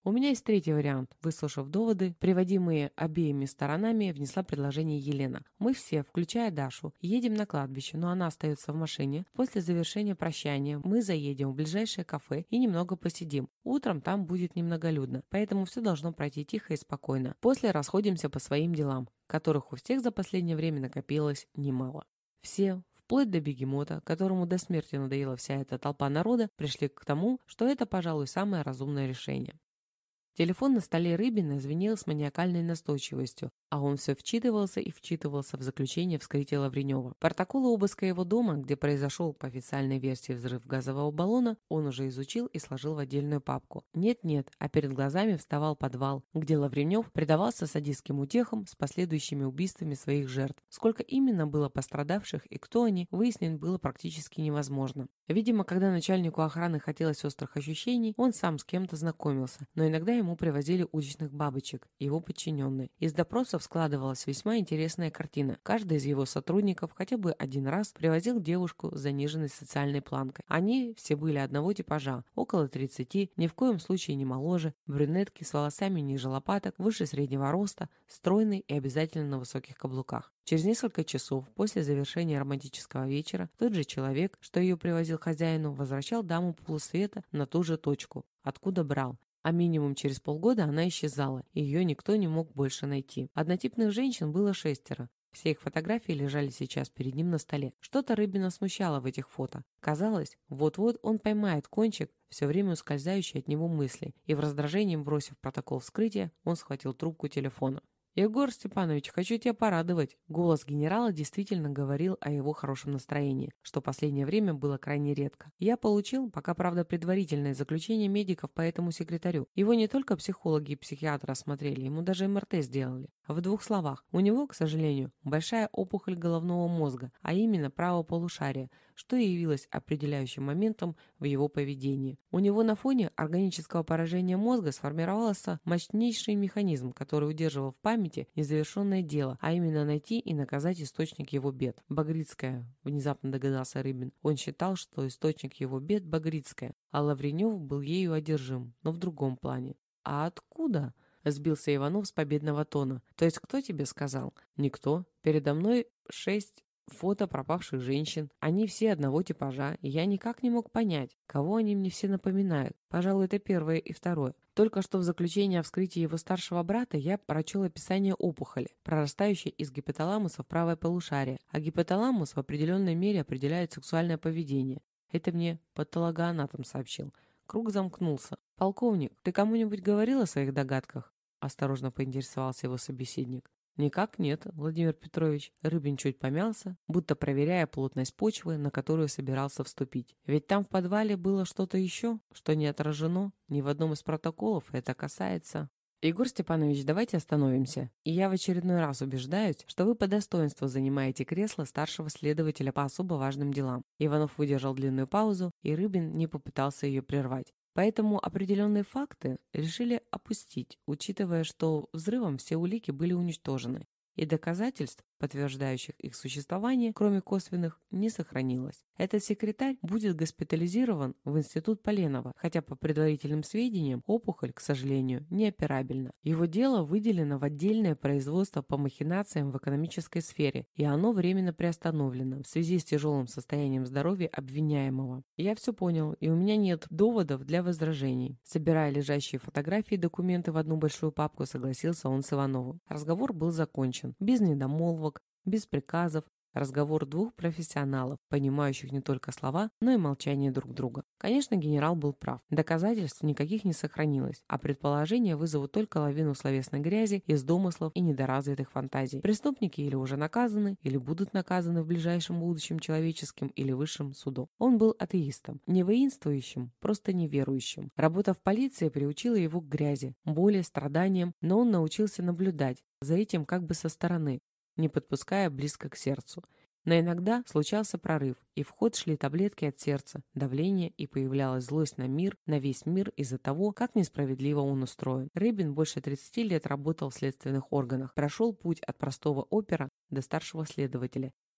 У меня есть третий вариант. Выслушав доводы, приводимые обеими сторонами, внесла предложение Елена. Мы все, включая Дашу, едем на кладбище, но она остается в машине. После завершения прощания мы заедем в ближайшее кафе и немного посидим. Утром там будет немноголюдно, поэтому все должно пройти тихо и спокойно. После расходимся по своим делам, которых у всех за последнее время накопилось немало. Все, вплоть до бегемота, которому до смерти надоела вся эта толпа народа, пришли к тому, что это, пожалуй, самое разумное решение. Телефон на столе Рыбина звенел с маниакальной настойчивостью, а он все вчитывался и вчитывался в заключение вскрытия Лавренева. Протоколы обыска его дома, где произошел по официальной версии взрыв газового баллона, он уже изучил и сложил в отдельную папку. Нет-нет, а перед глазами вставал подвал, где Лавренев предавался садистским утехам с последующими убийствами своих жертв. Сколько именно было пострадавших и кто они, выяснить было практически невозможно. Видимо, когда начальнику охраны хотелось острых ощущений, он сам с кем-то знакомился, но иногда ему привозили уличных бабочек, его подчиненные. Из допросов складывалась весьма интересная картина. Каждый из его сотрудников хотя бы один раз привозил девушку с заниженной социальной планкой. Они все были одного типажа, около 30, ни в коем случае не моложе, брюнетки с волосами ниже лопаток, выше среднего роста, стройные и обязательно на высоких каблуках. Через несколько часов после завершения романтического вечера тот же человек, что ее привозил хозяину, возвращал даму полусвета на ту же точку, откуда брал. А минимум через полгода она исчезала, и ее никто не мог больше найти. Однотипных женщин было 6. Все их фотографии лежали сейчас перед ним на столе. Что-то Рыбина смущало в этих фото. Казалось, вот-вот он поймает кончик все время ускользающей от него мысли, и в раздражении, бросив протокол вскрытия, он схватил трубку телефона. «Егор Степанович, хочу тебя порадовать». Голос генерала действительно говорил о его хорошем настроении, что последнее время было крайне редко. Я получил, пока правда предварительное заключение медиков по этому секретарю. Его не только психологи и психиатры осмотрели, ему даже МРТ сделали. В 2 словах, у него, к сожалению, большая опухоль головного мозга, а именно правого полушария, что и явилось определяющим моментом в его поведении. У него на фоне органического поражения мозга сформировался мощнейший механизм, который удерживал в памяти незавершенное дело, а именно найти и наказать источник его бед. Багрицкая, внезапно догадался Рыбин. Он считал, что источник его бед Багрицкая, а Лавренев был ею одержим, но в другом плане. «А откуда?» — сбился Иванов с победного тона. «То есть кто тебе сказал?» «Никто. Передо мной 6 фото пропавших женщин. Они все одного типажа, и я никак не мог понять, кого они мне все напоминают. Пожалуй, это первое и второе. Только что в заключении о вскрытии его старшего брата я прочел описание опухоли, прорастающей из гипоталамуса в правое полушарие, а гипоталамус в определенной мере определяет сексуальное поведение. Это мне патологоанатом сообщил. Круг замкнулся. «Полковник, ты кому-нибудь говорил о своих догадках?» Осторожно поинтересовался его собеседник. «Никак нет, Владимир Петрович». Рыбин чуть помялся, будто проверяя плотность почвы, на которую собирался вступить. «Ведь там в подвале было что-то еще, что не отражено ни в одном из протоколов, и это касается...» «Егор Степанович, давайте остановимся. И я в очередной раз убеждаюсь, что вы по достоинству занимаете кресло старшего следователя по особо важным делам». Иванов выдержал длинную паузу, и Рыбин не попытался ее прервать. Поэтому определенные факты решили опустить, учитывая, что взрывом все улики были уничтожены, и доказательств, подтверждающих их существование, кроме косвенных, не сохранилось. Этот секретарь будет госпитализирован в институт Поленова, хотя по предварительным сведениям опухоль, к сожалению, неоперабельна. Его дело выделено в отдельное производство по махинациям в экономической сфере, и оно временно приостановлено в связи с тяжелым состоянием здоровья обвиняемого. Я все понял, и у меня нет доводов для возражений. Собирая лежащие фотографии и документы в одну большую папку, согласился он с Ивановым. Разговор был закончен, без недомолвок, без приказов, разговор 2 профессионалов, понимающих не только слова, но и молчание друг друга. Конечно, генерал был прав. Доказательств никаких не сохранилось, а предположения вызовут только лавину словесной грязи из домыслов и недоразвитых фантазий. Преступники или уже наказаны, или будут наказаны в ближайшем будущем человеческим или высшим судом. Он был атеистом, не воинствующим, просто неверующим. Работа в полиции приучила его к грязи, боли, страданиям, но он научился наблюдать за этим как бы со стороны, не подпуская близко к сердцу. Но иногда случался прорыв, и в ход шли таблетки от сердца, давление, и появлялась злость на мир, на весь мир из-за того, как несправедливо он устроен. Рыбин больше 30 лет работал в следственных органах, прошел путь от простого опера до старшего следователя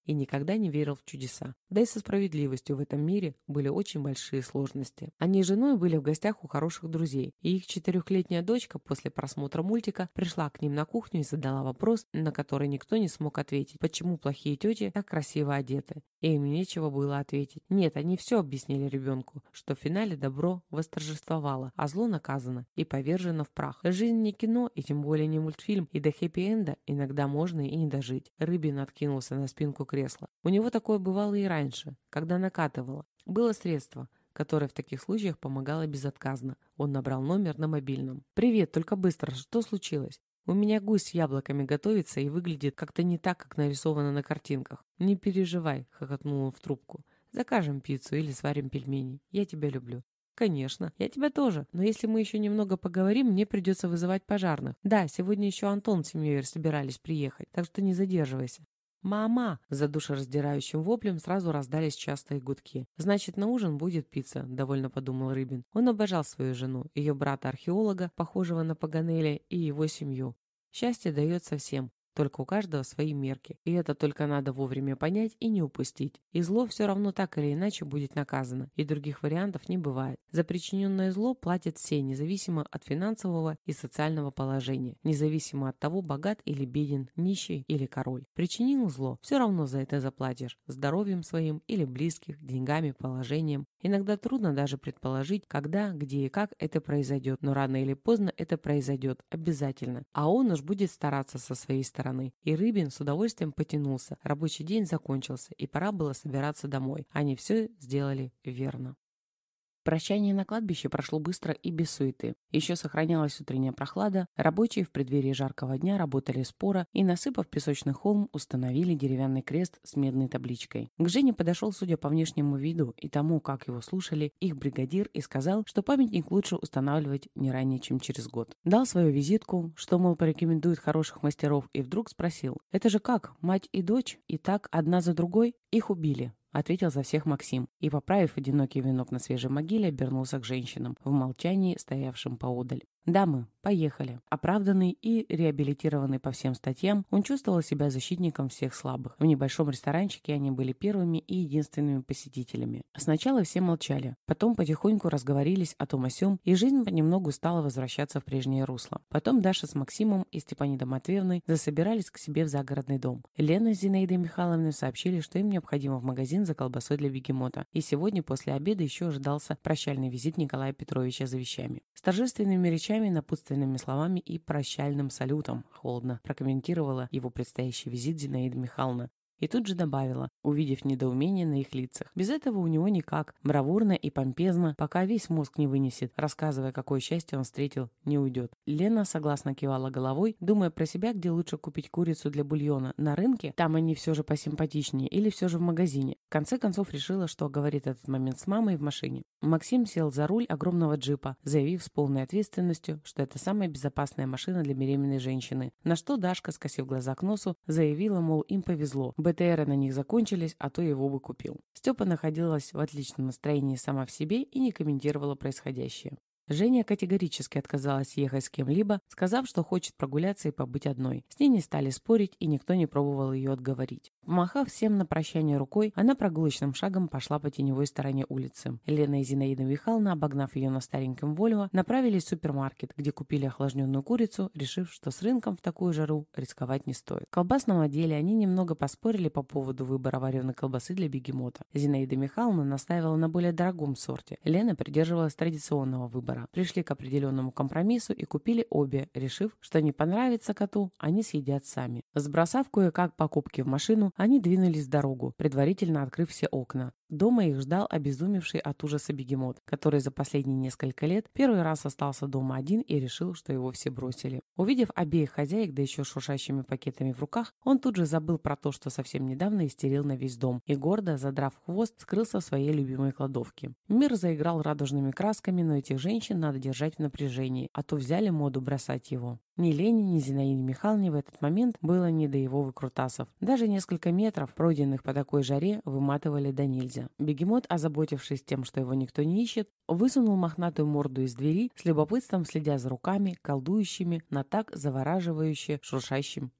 и никогда не верил в чудеса. Да и со справедливостью в этом мире были очень большие сложности. Они с женой были в гостях у хороших друзей, и их 4-летняя дочка после просмотра мультика пришла к ним на кухню и задала вопрос, на который никто не смог ответить, почему плохие тети так красиво одеты. И им нечего было ответить. Нет, они все объяснили ребенку, что в финале добро восторжествовало, а зло наказано и повержено в прах. Жизнь не кино, и тем более не мультфильм, и до хэппи-энда иногда можно и не дожить. Рыбин откинулся на спинку кресла. У него такое бывало и раньше, когда накатывало. Было средство, которое в таких случаях помогало безотказно. Он набрал номер на мобильном. «Привет, только быстро, что случилось? У меня гусь с яблоками готовится и выглядит как-то не так, как нарисовано на картинках». «Не переживай», — хохотнул он в трубку. «Закажем пиццу или сварим пельмени. Я тебя люблю». «Конечно, я тебя тоже, но если мы еще немного поговорим, мне придется вызывать пожарных. Да, сегодня еще Антон с семьей собирались приехать, так что не задерживайся». «Мама!» — за душераздирающим воплем сразу раздались частые гудки. «Значит, на ужин будет пицца», — довольно подумал Рыбин. Он обожал свою жену, ее брата-археолога, похожего на Паганеля, и его семью. Счастье дается всем. Только у каждого свои мерки. И это только надо вовремя понять и не упустить. И зло все равно так или иначе будет наказано. И других вариантов не бывает. За причиненное зло платят все, независимо от финансового и социального положения. Независимо от того, богат или беден, нищий или король. Причинил зло, все равно за это заплатишь. Здоровьем своим или близких, деньгами, положением. Иногда трудно даже предположить, когда, где и как это произойдет. Но рано или поздно это произойдет. Обязательно. А он уж будет стараться со своей стороны. И Рыбин с удовольствием потянулся. Рабочий день закончился, и пора было собираться домой. Они все сделали верно. Прощание на кладбище прошло быстро и без суеты. Еще сохранялась утренняя прохлада, рабочие в преддверии жаркого дня работали споро и, насыпав песочный холм, установили деревянный крест с медной табличкой. К Жене подошел, судя по внешнему виду и тому, как его слушали, их бригадир и сказал, что памятник лучше устанавливать не ранее, чем через год. Дал свою визитку, что, мол, порекомендует хороших мастеров, и вдруг спросил: «Это же как, мать и дочь? И так, одна за другой? Их убили», — ответил за всех Максим и, поправив одинокий венок на свежей могиле, обернулся к женщинам, в молчании стоявшим поодаль. «Дамы, поехали». Оправданный и реабилитированный по всем статьям, он чувствовал себя защитником всех слабых. В небольшом ресторанчике они были первыми и единственными посетителями. Сначала все молчали, потом потихоньку разговорились о том о сём, и жизнь понемногу стала возвращаться в прежнее русло. Потом Даша с Максимом и Степанидой Матвеевной засобирались к себе в загородный дом. Лена с Зинаидой Михайловной сообщили, что им необходимо в магазин за колбасой для бегемота, и сегодня после обеда еще ожидался прощальный визит Николая Петровича за вещами. С торжественными речами, напутственными словами и прощальным салютом холодно прокомментировала его предстоящий визит Зинаида Михайловна. И тут же добавила, увидев недоумение на их лицах. Без этого у него никак. Бравурно и помпезно, пока весь мозг не вынесет, рассказывая, какое счастье он встретил, не уйдет. Лена согласно кивала головой, думая про себя, где лучше купить курицу для бульона. На рынке, там они все же посимпатичнее, или все же в магазине. В конце концов решила, что говорит этот момент с мамой в машине. Максим сел за руль огромного джипа, заявив с полной ответственностью, что это самая безопасная машина для беременной женщины. На что Дашка, скосив глаза к носу, заявила, мол, им повезло. БТРы на них закончились, а то его бы купил. Степа находилась в отличном настроении сама в себе и не комментировала происходящее. Женя категорически отказалась ехать с кем-либо, сказав, что хочет прогуляться и побыть одной. С ней не стали спорить, и никто не пробовал ее отговорить. Помахав всем на прощание рукой, она прогулочным шагом пошла по теневой стороне улицы. Лена и Зинаида Михайловна, обогнав ее на стареньком Вольво, направились в супермаркет, где купили охлажденную курицу, решив, что с рынком в такую жару рисковать не стоит. В колбасном отделе они немного поспорили по поводу выбора вареной колбасы для бегемота. Зинаида Михайловна настаивала на более дорогом сорте. Лена придерживалась традиционного выбора. Пришли к определенному компромиссу и купили обе, решив, что не понравится коту, они съедят сами. Сбросав кое-как покупки в машину, они двинулись в дорогу, предварительно открыв все окна. Дома их ждал обезумевший от ужаса бегемот, который за последние несколько лет первый раз остался дома один и решил, что его все бросили. Увидев обеих хозяек, да еще шуршащими пакетами в руках, он тут же забыл про то, что совсем недавно истерил на весь дом, и гордо, задрав хвост, скрылся в своей любимой кладовке. Мир заиграл радужными красками, но этих женщин надо держать в напряжении, а то взяли моду бросать его. Ни Лене, ни Зинаиде Михайловне в этот момент было не до его выкрутасов. Даже несколько метров, пройденных по такой жаре, выматывали до нельзя. Бегемот, озаботившись тем, что его никто не ищет, высунул мохнатую морду из двери, с любопытством следя за руками, колдующими на так завораживающе шуршащем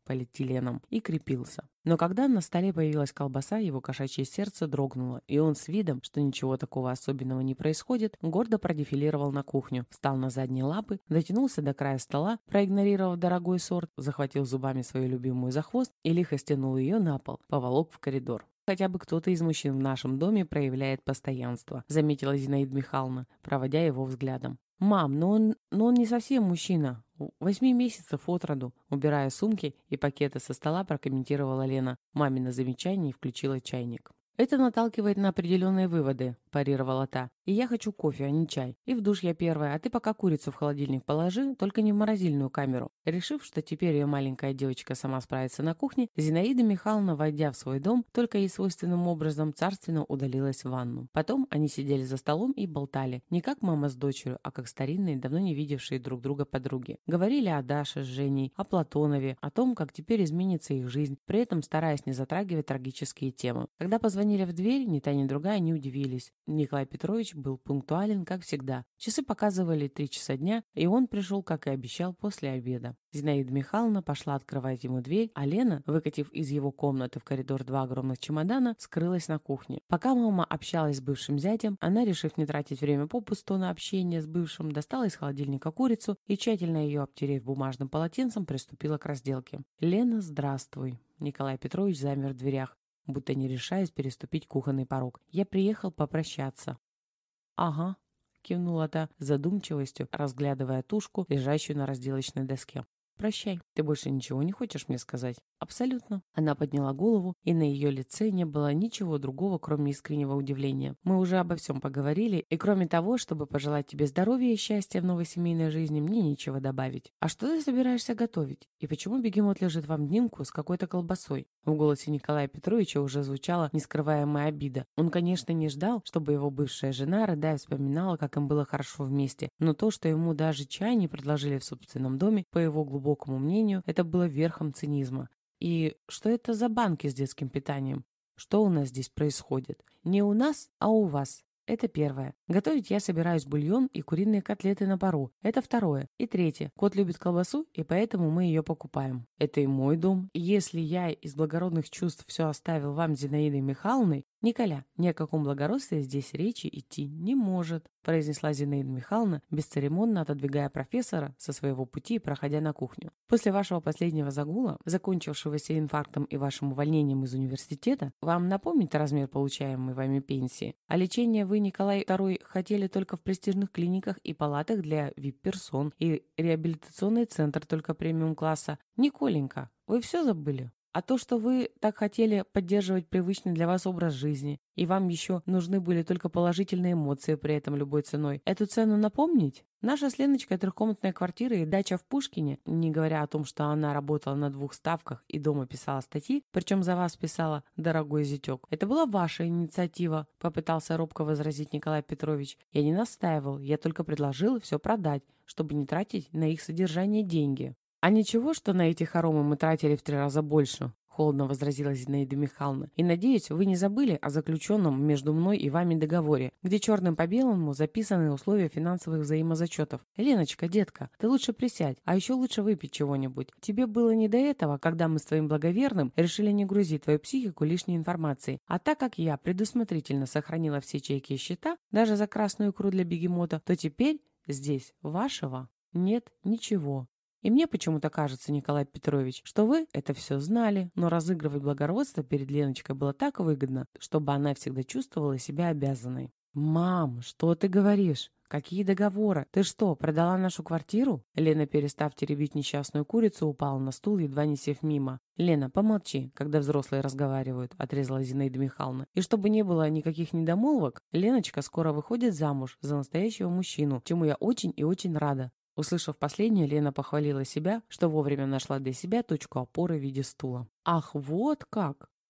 полиэтиленом и крепился. Но когда на столе появилась колбаса, его кошачье сердце дрогнуло, и он с видом, что ничего такого особенного не происходит, гордо продефилировал на кухню, встал на задние лапы, дотянулся до края стола, проигнорировав дорогой сорт, захватил зубами свою любимую за хвост и лихо стянул ее на пол, поволок в коридор. «Хотя бы кто-то из мужчин в нашем доме проявляет постоянство», заметила Зинаида Михайловна, проводя его взглядом. «Мам, но он не совсем мужчина. 8 месяцев от роду», убирая сумки и пакеты со стола, прокомментировала Лена мамино замечание и включила чайник. «Это наталкивает на определенные выводы», – парировала та. «И я хочу кофе, а не чай. И в душ я первая, а ты пока курицу в холодильник положи, только не в морозильную камеру». Решив, что теперь ее маленькая девочка сама справится на кухне, Зинаида Михайловна, войдя в свой дом, только ей свойственным образом царственно удалилась в ванну. Потом они сидели за столом и болтали, не как мама с дочерью, а как старинные, давно не видевшие друг друга подруги. Говорили о Даше с Женей, о Платонове, о том, как теперь изменится их жизнь, при этом стараясь не затрагивать трагические темы. Когда позвонили в дверь, ни та, ни другая не удивились. Николай Петрович был пунктуален, как всегда. Часы показывали 3 часа дня, и он пришел, как и обещал, после обеда. Зинаида Михайловна пошла открывать ему дверь, а Лена, выкатив из его комнаты в коридор 2 огромных чемодана, скрылась на кухне. Пока мама общалась с бывшим зятем, она, решив не тратить время попусту на общение с бывшим, достала из холодильника курицу и, тщательно ее обтерев бумажным полотенцем, приступила к разделке. «Лена, здравствуй!» Николай Петрович замер в дверях, будто не решаясь переступить кухонный порог. «Я приехал попрощаться». «Ага», — кивнула та с задумчивостью, разглядывая тушку, лежащую на разделочной доске. «Прощай. Ты больше ничего не хочешь мне сказать?» «Абсолютно». Она подняла голову, и на ее лице не было ничего другого, кроме искреннего удивления. «Мы уже обо всем поговорили, и кроме того, чтобы пожелать тебе здоровья и счастья в новой семейной жизни, мне нечего добавить. А что ты собираешься готовить? И почему бегемот лежит в обнимку с какой-то колбасой?» В голосе Николая Петровича уже звучала нескрываемая обида. Он, конечно, не ждал, чтобы его бывшая жена, рыдая, вспоминала, как им было хорошо вместе, но то, что ему даже чай не предложили в собственном доме, по его глубокому мнению, это было верхом цинизма. И что это за банки с детским питанием? Что у нас здесь происходит? Не у нас, а у вас. Это первое. Готовить я собираюсь бульон и куриные котлеты на пару. Это второе. И третье. Кот любит колбасу, и поэтому мы ее покупаем. Это и мой дом. И если я из благородных чувств все оставил вам, Зинаидой Михайловной, Николя, ни о каком благородстве здесь речи идти не может, произнесла Зинаида Михайловна, бесцеремонно отодвигая профессора со своего пути и проходя на кухню. После вашего последнего загула, закончившегося инфарктом и вашим увольнением из университета, вам напомнить размер получаемой вами пенсии? А лечение вы, Николай II, хотели только в престижных клиниках и палатах для вип-персон и реабилитационный центр только премиум-класса. Николенька, вы все забыли? А то, что вы так хотели поддерживать привычный для вас образ жизни, и вам еще нужны были только положительные эмоции при этом любой ценой, эту цену напомнить? Наша с Леночкой трехкомнатная квартира и дача в Пушкине, не говоря о том, что она работала на 2 ставках и дома писала статьи, причем за вас писала «дорогой зятек». Это была ваша инициатива, попытался робко возразить Николай Петрович. Я не настаивал, я только предложил все продать, чтобы не тратить на их содержание деньги. «А ничего, что на эти хоромы мы тратили в 3 раза больше?» — холодно возразила Зинаида Михайловна. «И, надеюсь, вы не забыли о заключенном между мной и вами договоре, где черным по белому записаны условия финансовых взаимозачетов. Леночка, детка, ты лучше присядь, а еще лучше выпить чего-нибудь. Тебе было не до этого, когда мы с твоим благоверным решили не грузить твою психику лишней информацией. А так как я предусмотрительно сохранила все чеки и счета, даже за красную икру для бегемота, то теперь здесь вашего нет ничего». И мне почему-то кажется, Николай Петрович, что вы это все знали, но разыгрывать благородство перед Леночкой было так выгодно, чтобы она всегда чувствовала себя обязанной. «Мам, что ты говоришь? Какие договоры? Ты что, продала нашу квартиру?» Лена, перестав теребить несчастную курицу, упала на стул, едва не сев мимо. «Лена, помолчи, когда взрослые разговаривают», — отрезала Зинаида Михайловна. «И чтобы не было никаких недомолвок, Леночка скоро выходит замуж за настоящего мужчину, чему я очень и очень рада». Услышав последнее, Лена похвалила себя, что вовремя нашла для себя точку опоры в виде стула. «Ах, вот как!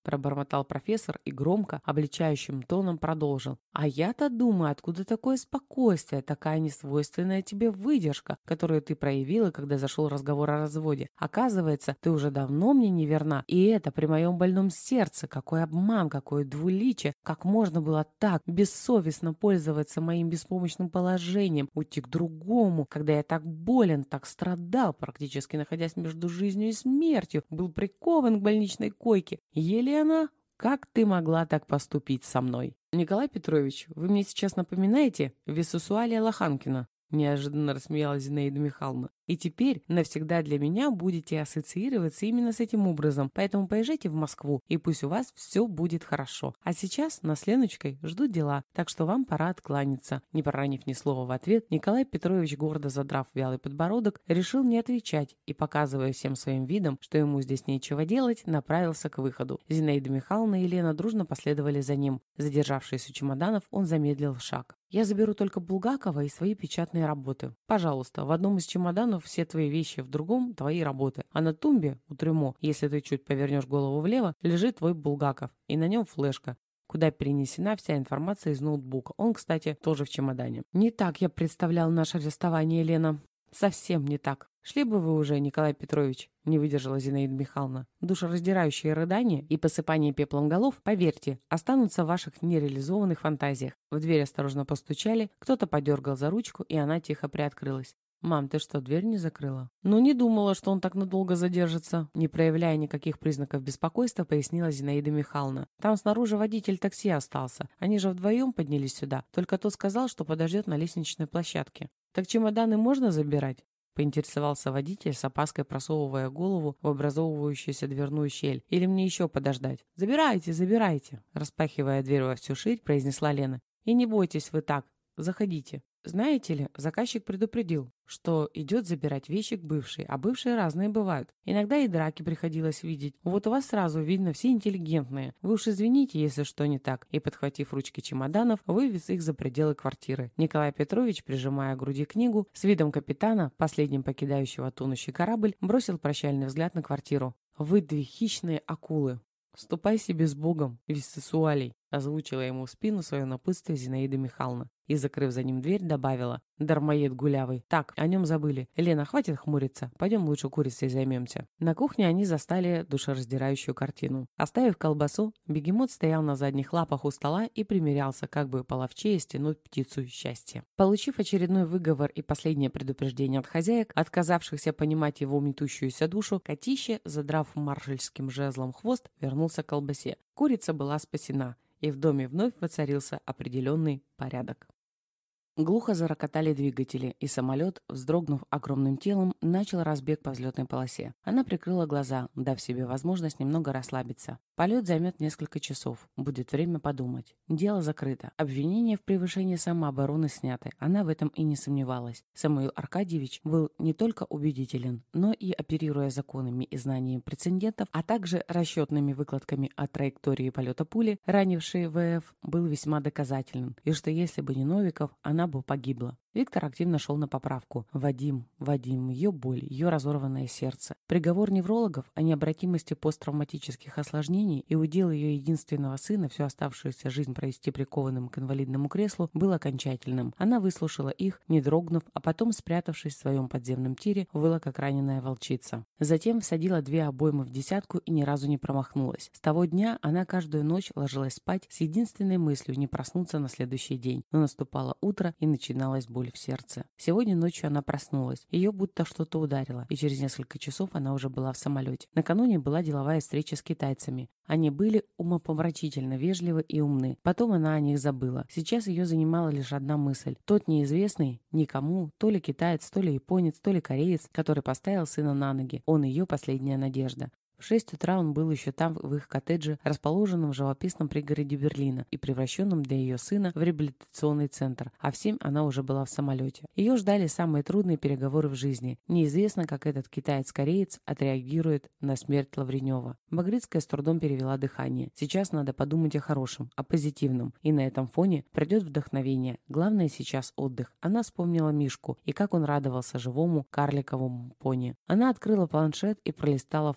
пробормотал профессор и громко, обличающим тоном продолжил. «А я-то думаю, откуда такое спокойствие, такая несвойственная тебе выдержка, которую ты проявила, когда зашел разговор о разводе. Оказывается, ты уже давно мне не верна, и это при моем больном сердце. Какой обман, какое двуличие, как можно было так бессовестно пользоваться моим беспомощным положением, уйти к другому, когда я так болен, так страдал, практически находясь между жизнью и смертью, был прикован к больничной койке. Елена, как ты могла так поступить со мной?» «Николай Петрович, вы мне сейчас напоминаете Висусуалия Лоханкина», неожиданно рассмеялась Зинаида Михайловна. «И теперь навсегда для меня будете ассоциироваться именно с этим образом, поэтому поезжайте в Москву, и пусть у вас все будет хорошо. А сейчас нас с Леночкой ждут дела, так что вам пора откланяться». Не проронив ни слова в ответ, Николай Петрович, гордо задрав вялый подбородок, решил не отвечать и, показывая всем своим видом, что ему здесь нечего делать, направился к выходу. Зинаида Михайловна и Лена дружно последовали за ним. Задержавшись у чемоданов, он замедлил шаг. «Я заберу только Булгакова и свои печатные работы. Пожалуйста, в одном из чемоданов все твои вещи, в другом твои работы. А на тумбе у трюмо, если ты чуть повернешь голову влево, лежит твой Булгаков, и на нем флешка, куда перенесена вся информация из ноутбука. Он, кстати, тоже в чемодане». «Не так я представлял наше арестование, Лена. Совсем не так. Шли бы вы уже, Николай Петрович», — не выдержала Зинаида Михайловна. «Душераздирающие рыдания и посыпание пеплом голов, поверьте, останутся в ваших нереализованных фантазиях». В дверь осторожно постучали, кто-то подергал за ручку, и она тихо приоткрылась. «Мам, ты что, дверь не закрыла?» «Ну, не думала, что он так надолго задержится», — не проявляя никаких признаков беспокойства, пояснила Зинаида Михайловна. «Там снаружи водитель такси остался. Они же вдвоем поднялись сюда. Только тот сказал, что подождет на лестничной площадке». «Так чемоданы можно забирать?» — поинтересовался водитель, с опаской просовывая голову в образовывающуюся дверную щель. «Или мне еще подождать?» «Забирайте, забирайте!» — распахивая дверь во всю ширь, произнесла Лена. «И не бойтесь вы так. Заходите». Знаете ли, заказчик предупредил, что идет забирать вещи к бывшей, а бывшие разные бывают. Иногда и драки приходилось видеть. Вот у вас сразу видно все интеллигентные. Вы уж извините, если что не так. И, подхватив ручки чемоданов, вывез их за пределы квартиры. Николай Петрович, прижимая к груди книгу, с видом капитана, последним покидающего тонущий корабль, бросил прощальный взгляд на квартиру. «Вы две хищные акулы. Ступай себе с Богом, Виссесуалий», озвучила ему в спину свое напутствие Зинаида Михайловна. И, закрыв за ним дверь, добавила: «Дармоед гулявый. Так, о нем забыли. Лена, хватит хмуриться. Пойдем лучше курицей займемся». На кухне они застали душераздирающую картину. Оставив колбасу, бегемот стоял на задних лапах у стола и примерялся, как бы половчее стянуть птицу счастья. Получив очередной выговор и последнее предупреждение от хозяек, отказавшихся понимать его метущуюся душу, котище, задрав маршальским жезлом хвост, вернулся к колбасе. Курица была спасена, и в доме вновь воцарился определенный порядок. Глухо зарокотали двигатели, и самолет, вздрогнув огромным телом, начал разбег по взлетной полосе. Она прикрыла глаза, дав себе возможность немного расслабиться. Полет займет несколько часов. Будет время подумать. Дело закрыто. Обвинения в превышении самообороны сняты. Она в этом и не сомневалась. Самуил Аркадьевич был не только убедителен, но и, оперируя законами и знаниями прецедентов, а также расчетными выкладками о траектории полета пули, ранившей ВФ, был весьма доказателен. И что если бы не Новиков, она бы погибла. Виктор активно шел на поправку. Вадим, ее боль, ее разорванное сердце. Приговор неврологов о необратимости посттравматических осложнений и удел ее единственного сына всю оставшуюся жизнь провести прикованным к инвалидному креслу был окончательным. Она выслушала их, не дрогнув, а потом, спрятавшись в своем подземном тире, выла как раненая волчица. Затем всадила 2 обоймы в десятку и ни разу не промахнулась. С того дня она каждую ночь ложилась спать с единственной мыслью не проснуться на следующий день. Но наступало утро и начиналась боль в сердце. Сегодня ночью она проснулась. Ее будто что-то ударило, и через несколько часов она уже была в самолете. Накануне была деловая встреча с китайцами. Они были умопомрачительно вежливы и умны. Потом она о них забыла. Сейчас ее занимала лишь одна мысль. Тот неизвестный никому, то ли китаец, то ли японец, то ли кореец, который поставил сына на ноги. Он ее последняя надежда. В 6 утра он был еще там, в их коттедже, расположенном в живописном пригороде Берлина и превращенном для ее сына в реабилитационный центр, а в 7 она уже была в самолете. Ее ждали самые трудные переговоры в жизни. Неизвестно, как этот китаец-кореец отреагирует на смерть Лавренева. Багрицкая с трудом перевела дыхание. Сейчас надо подумать о хорошем, о позитивном, и на этом фоне придет вдохновение. Главное сейчас отдых. Она вспомнила Мишку и как он радовался живому карликовому пони. Она открыла планшет и пролистала фоне.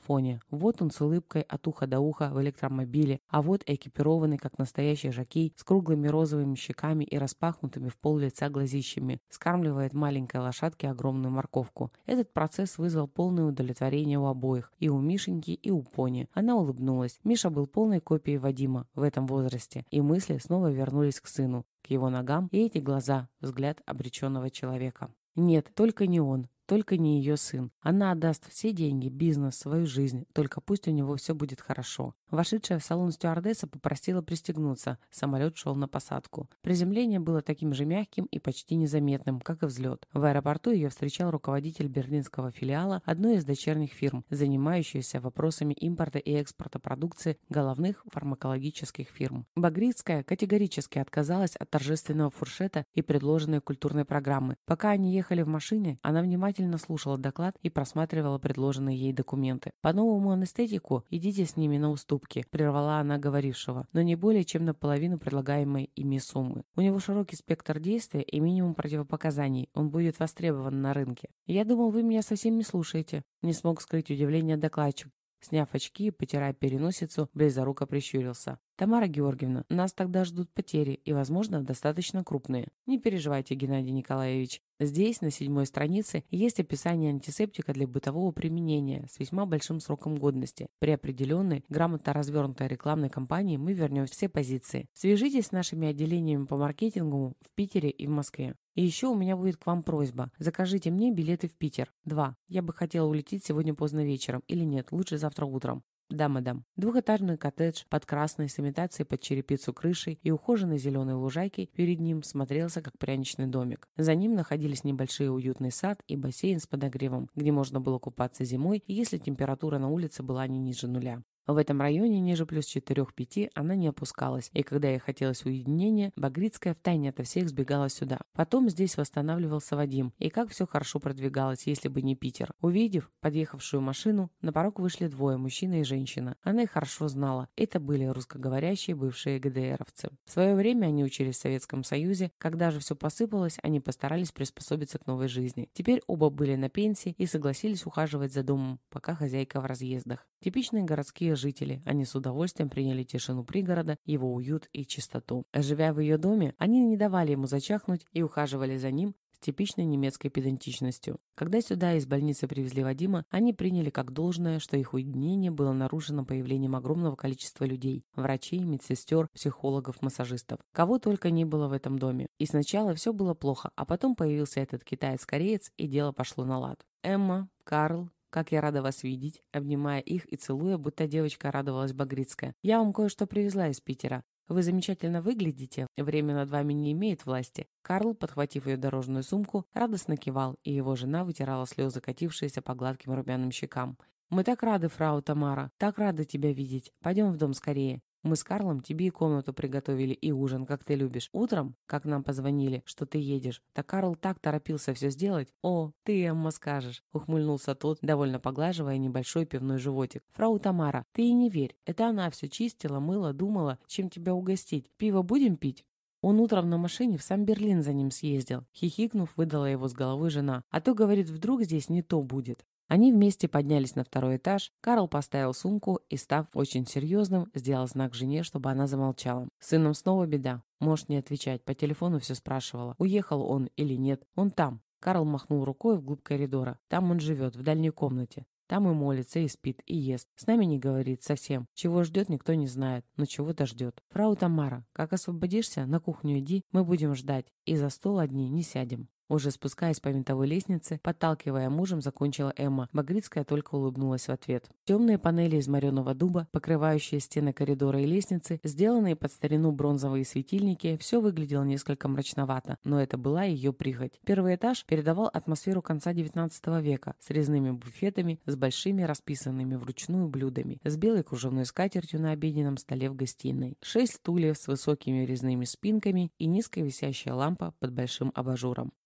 Вот он с улыбкой от уха до уха в электромобиле, а вот экипированный, как настоящий жокей, с круглыми розовыми щеками и распахнутыми в пол лица глазищами, скармливает маленькой лошадке огромную морковку. Этот процесс вызвал полное удовлетворение у обоих, и у Мишеньки, и у пони. Она улыбнулась. Миша был полной копией Вадима в этом возрасте, и мысли снова вернулись к сыну, к его ногам, и эти глаза, взгляд обреченного человека. Нет, только не он. Только не ее сын. Она отдаст все деньги, бизнес, свою жизнь, только пусть у него все будет хорошо. Вошедшая в салон стюардесса попросила пристегнуться. Самолет шел на посадку. Приземление было таким же мягким и почти незаметным, как и взлет. В аэропорту ее встречал руководитель берлинского филиала одной из дочерних фирм, занимающейся вопросами импорта и экспорта продукции головных фармакологических фирм. Багрицкая категорически отказалась от торжественного фуршета и предложенной культурной программы. Пока они ехали в машине, она внимательно слушала доклад и просматривала предложенные ей документы. По новому анестетику идите с ними на уступки, прервала она говорившего, но не более чем наполовину предлагаемой ими суммы. У него широкий спектр действия и минимум противопоказаний. Он будет востребован на рынке. Я думал, вы меня совсем не слушаете. Не смог скрыть удивление докладчик. Сняв очки и потирая переносицу, близоруко прищурился. «Тамара Георгиевна, нас тогда ждут потери, и, возможно, достаточно крупные. Не переживайте, Геннадий Николаевич. Здесь, на 7-й странице, есть описание антисептика для бытового применения с весьма большим сроком годности. При определенной, грамотно развернутой рекламной кампании мы вернем все позиции. Свяжитесь с нашими отделениями по маркетингу в Питере и в Москве. И еще у меня будет к вам просьба. Закажите мне билеты в Питер. 2. Я бы хотела улететь сегодня поздно вечером. Или нет, лучше завтра утром. Да, мадам. Двухэтажный коттедж под красной с имитацией под черепицу крышей и ухоженной зеленой лужайкой перед ним смотрелся как пряничный домик. За ним находились небольшой уютный сад и бассейн с подогревом, где можно было купаться зимой, если температура на улице была не ниже нуля. В этом районе ниже плюс 4-5 она не опускалась, и когда ей хотелось уединения, Багрицкая втайне ото всех сбегала сюда. Потом здесь восстанавливался Вадим, и как все хорошо продвигалось, если бы не Питер. Увидев подъехавшую машину, на порог вышли двое, мужчина и женщина. Она их хорошо знала. Это были русскоговорящие бывшие ГДРовцы. В свое время они учились в Советском Союзе. Когда же все посыпалось, они постарались приспособиться к новой жизни. Теперь оба были на пенсии и согласились ухаживать за домом, пока хозяйка в разъездах. Типичные городские жители, они с удовольствием приняли тишину пригорода, его уют и чистоту. Живя в ее доме, они не давали ему зачахнуть и ухаживали за ним с типичной немецкой педантичностью. Когда сюда из больницы привезли Вадима, они приняли как должное, что их уединение было нарушено появлением огромного количества людей – врачей, медсестер, психологов, массажистов. Кого только не было в этом доме. И сначала все было плохо, а потом появился этот китаец-кореец, и дело пошло на лад. Эмма, Карл, как я рада вас видеть, обнимая их и целуя, будто девочка радовалась Багрицкая. Я вам кое-что привезла из Питера. Вы замечательно выглядите, время над вами не имеет власти. Карл, подхватив ее дорожную сумку, радостно кивал, и его жена вытирала слезы, катившиеся по гладким румяным щекам. «Мы так рады, фрау Тамара, так рады тебя видеть. Пойдем в дом скорее. Мы с Карлом тебе и комнату приготовили, и ужин, как ты любишь. Утром, как нам позвонили, что ты едешь, так Карл так торопился все сделать. О, ты, Эмма, скажешь», — ухмыльнулся тот, довольно поглаживая небольшой пивной животик. «Фрау Тамара, ты и не верь, это она все чистила, мыла, думала, чем тебя угостить. Пиво будем пить?» Он утром на машине в сам Берлин за ним съездил. Хихикнув, выдала его с головой жена. «А то, говорит, вдруг здесь не то будет». Они вместе поднялись на 2-й этаж. Карл поставил сумку и, став очень серьезным, сделал знак жене, чтобы она замолчала. С сыном снова беда. Можешь не отвечать. По телефону все спрашивала. Уехал он или нет. Он там. Карл махнул рукой вглубь коридора. Там он живет, в дальней комнате. Там и молится, и спит, и ест. С нами не говорит совсем. Чего ждет, никто не знает, но чего-то ждет. Фрау Тамара, как освободишься, на кухню иди, мы будем ждать. И за стол одни не сядем. Уже спускаясь по винтовой лестнице, подталкивая мужем, закончила Эмма. Багрицкая только улыбнулась в ответ. Темные панели из мореного дуба, покрывающие стены коридора и лестницы, сделанные под старину бронзовые светильники, все выглядело несколько мрачновато, но это была ее прихоть. Первый этаж передавал атмосферу конца XIX века с резными буфетами, с большими расписанными вручную блюдами, с белой кружевной скатертью на обеденном столе в гостиной, 6 стульев с высокими резными спинками и низкая висящая лампа под большим абажуром.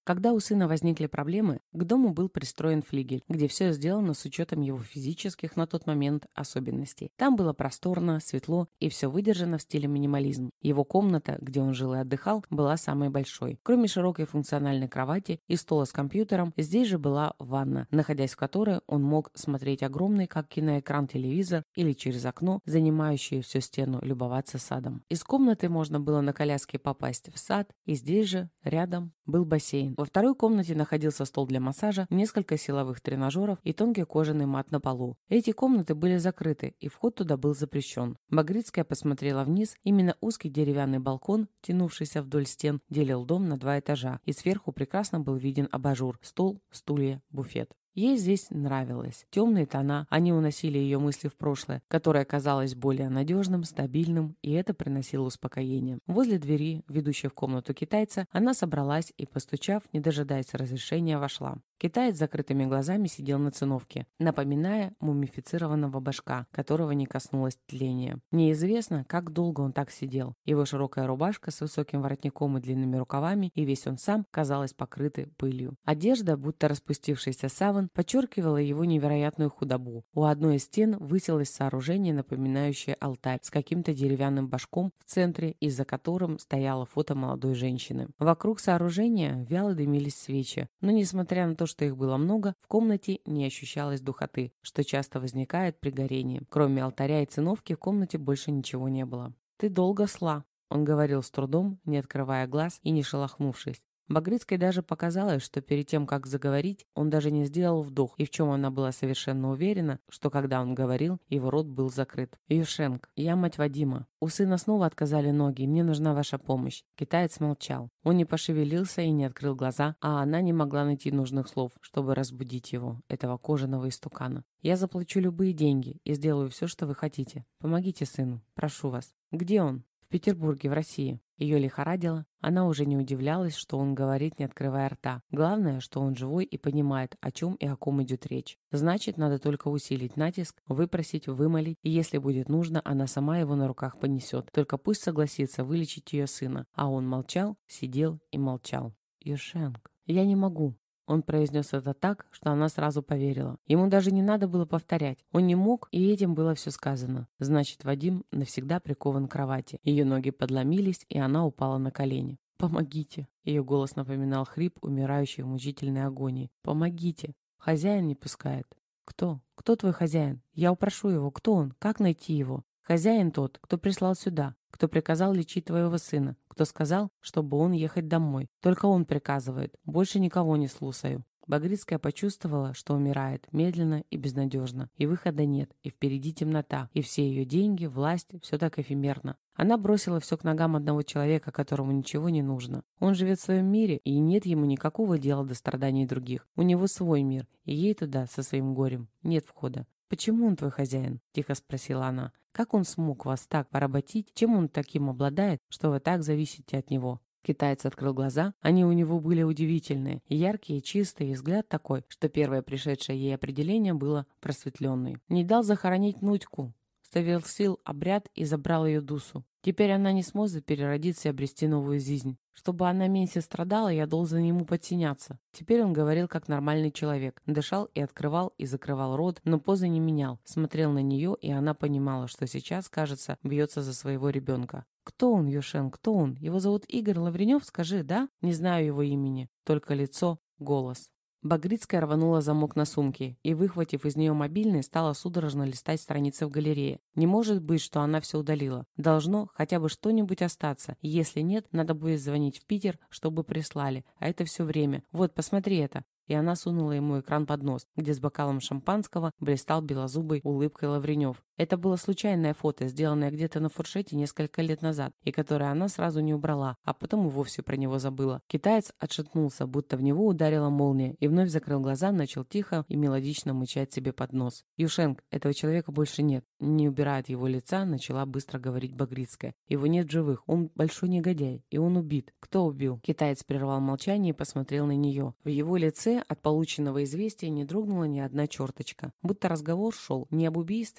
Когда у сына возникли проблемы, к дому был пристроен флигель, где все сделано с учетом его физических на тот момент особенностей. Там было просторно, светло и все выдержано в стиле минимализм. Его комната, где он жил и отдыхал, была самой большой. Кроме широкой функциональной кровати и стола с компьютером, здесь же была ванна, находясь в которой он мог смотреть огромный, как киноэкран, телевизор или через окно, занимающий всю стену, любоваться садом. Из комнаты можно было на коляске попасть в сад, и здесь же, рядом, был бассейн. Во второй комнате находился стол для массажа, несколько силовых тренажеров и тонкий кожаный мат на полу. Эти комнаты были закрыты, и вход туда был запрещен. Багрицкая посмотрела вниз. Именно узкий деревянный балкон, тянувшийся вдоль стен, делил дом на 2 этажа, и сверху прекрасно был виден абажур, стол, стулья, буфет. Ей здесь нравилось. Темные тона, они уносили ее мысли в прошлое, которое казалось более надежным, стабильным, и это приносило успокоение. Возле двери, ведущей в комнату китайца, она собралась и, постучав, не дожидаясь разрешения, вошла. Китаец с закрытыми глазами сидел на циновке, напоминая мумифицированного башка, которого не коснулось тления. Неизвестно, как долго он так сидел. Его широкая рубашка с высоким воротником и длинными рукавами, и весь он сам, казалось, покрыты пылью. Одежда, будто распустившийся саван, подчеркивала его невероятную худобу. У одной из стен высилось сооружение, напоминающее алтарь, с каким-то деревянным башком в центре, и за которым стояло фото молодой женщины. Вокруг сооружения вяло дымились свечи, но, несмотря на то, что их было много, в комнате не ощущалось духоты, что часто возникает при горении. Кроме алтаря и циновки в комнате больше ничего не было. «Ты долго сла», — он говорил с трудом, не открывая глаз и не шелохнувшись. Багрицкой даже показалось, что перед тем, как заговорить, он даже не сделал вдох, и в чем она была совершенно уверена, что когда он говорил, его рот был закрыт. «Юшенк, я мать Вадима. У сына снова отказали ноги, и мне нужна ваша помощь». Китаец молчал. Он не пошевелился и не открыл глаза, а она не могла найти нужных слов, чтобы разбудить его, этого кожаного истукана. «Я заплачу любые деньги и сделаю все, что вы хотите. Помогите сыну, прошу вас». «Где он?» «В Петербурге, в России». Ее лихорадило. Она уже не удивлялась, что он говорит, не открывая рта. Главное, что он живой и понимает, о чем и о ком идет речь. Значит, надо только усилить натиск, выпросить, вымолить, и если будет нужно, она сама его на руках понесет. Только пусть согласится вылечить ее сына. А он молчал, сидел и молчал. «Юшенк, я не могу». Он произнес это так, что она сразу поверила. Ему даже не надо было повторять. Он не мог, и этим было все сказано. Значит, Вадим навсегда прикован к кровати. Ее ноги подломились, и она упала на колени. «Помогите!» Ее голос напоминал хрип, умирающий в мучительной агонии. «Помогите! Хозяин не пускает». «Кто? Кто твой хозяин? Я упрошу его. Кто он? Как найти его?» «Хозяин тот, кто прислал сюда, кто приказал лечить твоего сына, кто сказал, чтобы он ехать домой. Только он приказывает. Больше никого не слушаю». Багрицкая почувствовала, что умирает медленно и безнадежно, и выхода нет, и впереди темнота, и все ее деньги, власть, все так эфемерно. Она бросила все к ногам одного человека, которому ничего не нужно. Он живет в своем мире, и нет ему никакого дела до страданий других. У него свой мир, и ей туда со своим горем нет входа. «Почему он твой хозяин?» – тихо спросила она. «Как он смог вас так поработить? Чем он таким обладает, что вы так зависите от него?» Китаец открыл глаза. Они у него были удивительные, яркие, чистые, и взгляд такой, что первое пришедшее ей определение было просветленный. «Не дал захоронить Нудьку. Совершил обряд и забрал ее душу. Теперь она не сможет переродиться и обрести новую жизнь. Чтобы она меньше страдала, я должен ему подчиняться». Теперь он говорил как нормальный человек. Дышал и открывал и закрывал рот, но позы не менял. Смотрел на нее, и она понимала, что сейчас, кажется, бьется за своего ребенка. «Кто он, Юшен, кто он? Его зовут Игорь Лавренев, скажи, да? Не знаю его имени. Только лицо, голос». Багрицкая рванула замок на сумке и, выхватив из нее мобильный, стала судорожно листать страницы в галерее. Не может быть, что она все удалила. Должно хотя бы что-нибудь остаться. Если нет, надо будет звонить в Питер, чтобы прислали. А это все время. Вот, посмотри это. И она сунула ему экран под нос, где с бокалом шампанского блистал белозубой улыбкой Лавренев. Это было случайное фото, сделанное где-то на фуршете несколько лет назад, и которое она сразу не убрала, а потом и вовсе про него забыла. Китаец отшатнулся, будто в него ударила молния, и вновь закрыл глаза, начал тихо и мелодично мычать себе под нос. «Юшенк, этого человека больше нет». Не убирая от его лица, начала быстро говорить Багрицкая. «Его нет в живых, он большой негодяй, и он убит». «Кто убил?» Китаец прервал молчание и посмотрел на нее. В его лице от полученного известия не дрогнула ни одна черточка. Будто разговор шел не об убийстве, а так,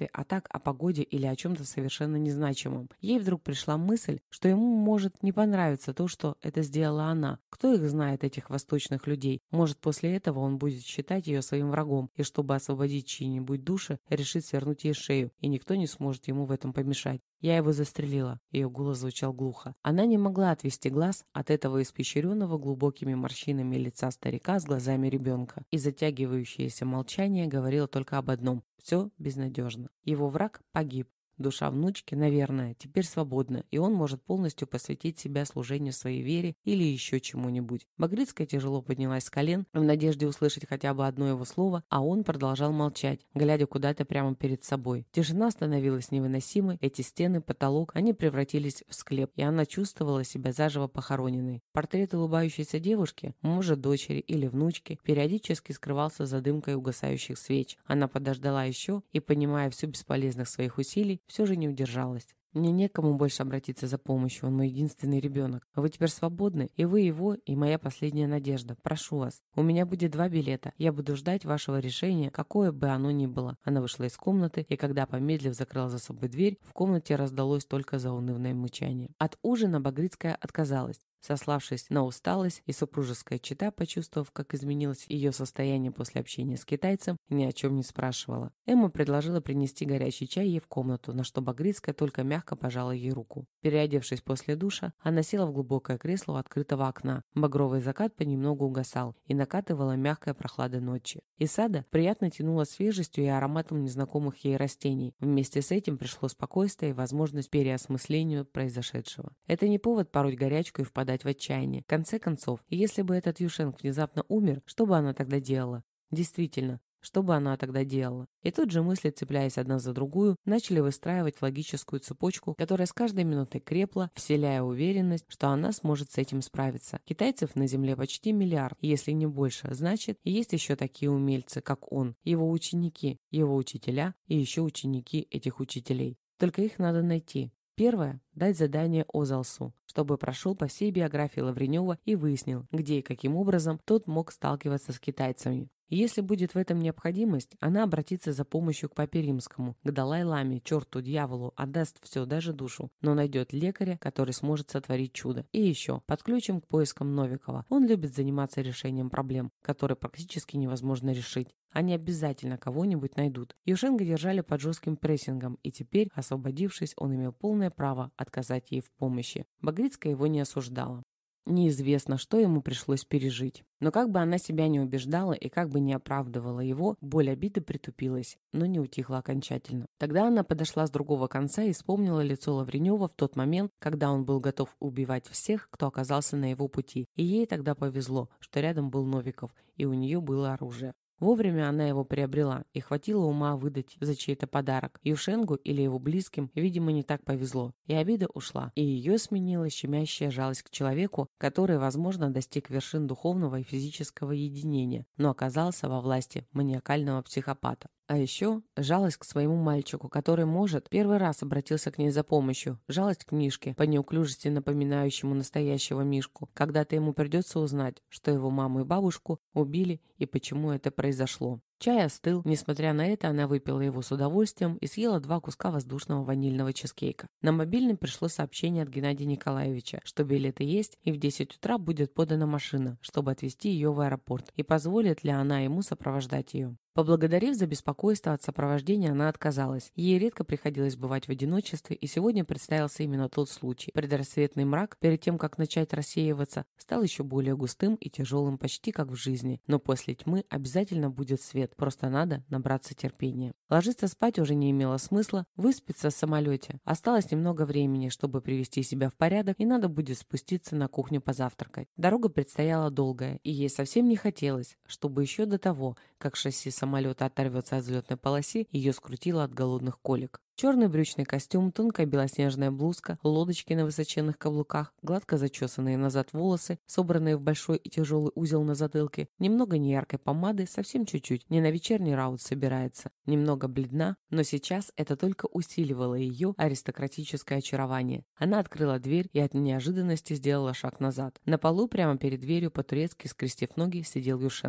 пустяк, о погоде или о чем-то совершенно незначимом. Ей вдруг пришла мысль, что ему может не понравиться то, что это сделала она. Кто их знает, этих восточных людей? Может, после этого он будет считать ее своим врагом, и чтобы освободить чьи-нибудь души, решит свернуть ей шею, и никто не сможет ему в этом помешать. Я его застрелила. Ее голос звучал глухо. Она не могла отвести глаз от этого испещренного глубокими морщинами лица старика с глазами ребенка. И затягивающееся молчание говорило только об одном. Все безнадежно. Его враг погиб. Душа внучки, наверное, теперь свободна, и он может полностью посвятить себя служению своей вере или еще чему-нибудь. Багрицкая тяжело поднялась с колен, в надежде услышать хотя бы одно его слово, а он продолжал молчать, глядя куда-то прямо перед собой. Тишина становилась невыносимой, эти стены, потолок, они превратились в склеп, и она чувствовала себя заживо похороненной. Портрет улыбающейся девушки, может, дочери или внучки, периодически скрывался за дымкой угасающих свеч. Она подождала еще и, понимая всю бесполезность своих усилий, все же не удержалась. Мне некому больше обратиться за помощью, он мой единственный ребенок. Вы теперь свободны, и вы его, и моя последняя надежда. Прошу вас. У меня будет 2 билета. Я буду ждать вашего решения, какое бы оно ни было. Она вышла из комнаты, и когда, помедлив, закрыла за собой дверь, в комнате раздалось только заунывное мычание. От ужина Багрицкая отказалась. Сославшись на усталость, и супружеская чета, почувствовав, как изменилось ее состояние после общения с китайцем, ни о чем не спрашивала. Эмма предложила принести горячий чай ей в комнату, на что Багрицкая только мягко пожала ей руку. Переодевшись после душа, она села в глубокое кресло у открытого окна. Багровый закат понемногу угасал, и накатывала мягкая прохлада ночи. Из сада приятно тянуло свежестью и ароматом незнакомых ей растений. Вместе с этим пришло спокойствие и возможность переосмыслению произошедшего. Это не повод пороть горячку и впадать в отчаяние. В конце концов, если бы этот Юшенк внезапно умер, что бы она тогда делала? Действительно, что бы она тогда делала? И тут же мысли, цепляясь одна за другую, начали выстраивать логическую цепочку, которая с каждой минутой крепла, вселяя уверенность, что она сможет с этим справиться. Китайцев на Земле почти миллиард, если не больше, значит, есть еще такие умельцы, как он, его ученики, его учителя и еще ученики этих учителей. Только их надо найти. Первое – дать задание Озалсу, чтобы прошел по всей биографии Лавренева и выяснил, где и каким образом тот мог сталкиваться с китайцами. И если будет в этом необходимость, она обратится за помощью к Папе Римскому, к Далай-ламе, черту, дьяволу, отдаст все, даже душу, но найдет лекаря, который сможет сотворить чудо. И еще, подключим к поискам Новикова. Он любит заниматься решением проблем, которые практически невозможно решить. Они обязательно кого-нибудь найдут. Юшенко держали под жестким прессингом, и теперь, освободившись, он имел полное право отказать ей в помощи. Багрицкая его не осуждала. Неизвестно, что ему пришлось пережить. Но как бы она себя не убеждала и как бы не оправдывала его, боль обиды притупилась, но не утихла окончательно. Тогда она подошла с другого конца и вспомнила лицо Лавренева в тот момент, когда он был готов убивать всех, кто оказался на его пути. И ей тогда повезло, что рядом был Новиков, и у нее было оружие. Вовремя она его приобрела, и хватило ума выдать за чей-то подарок. Юшенгу или его близким, видимо, не так повезло. И обида ушла, и ее сменила щемящая жалость к человеку, который, возможно, достиг вершин духовного и физического единения, но оказался во власти маниакального психопата. А еще жалость к своему мальчику, который, может, первый раз обратился к ней за помощью. Жалость к Мишке, по неуклюжести напоминающему настоящего Мишку. Когда-то ему придется узнать, что его маму и бабушку убили и почему это произошло. Чай остыл. Несмотря на это, она выпила его с удовольствием и съела 2 куска воздушного ванильного чизкейка. На мобильный пришло сообщение от Геннадия Николаевича, что билеты есть и в 10 утра будет подана машина, чтобы отвезти ее в аэропорт, и позволит ли она ему сопровождать ее. Поблагодарив за беспокойство от сопровождения, она отказалась. Ей редко приходилось бывать в одиночестве, и сегодня представился именно тот случай. Предрассветный мрак, перед тем, как начать рассеиваться, стал еще более густым и тяжелым, почти как в жизни. Но после тьмы обязательно будет свет, просто надо набраться терпения. Ложиться спать уже не имело смысла, выспаться в самолете. Осталось немного времени, чтобы привести себя в порядок, и надо будет спуститься на кухню позавтракать. Дорога предстояла долгая, и ей совсем не хотелось, чтобы еще до того, как шасси самолета оторвется от взлетной полосы, ее скрутило от голодных колик. Черный брючный костюм, тонкая белоснежная блузка, лодочки на высоченных каблуках, гладко зачесанные назад волосы, собранные в большой и тяжелый узел на затылке, немного неяркой помады, совсем чуть-чуть, не на вечерний раут собирается, немного бледна, но сейчас это только усиливало ее аристократическое очарование. Она открыла дверь и от неожиданности сделала шаг назад. На полу прямо перед дверью по-турецки, скрестив ноги, сидел Юшенко.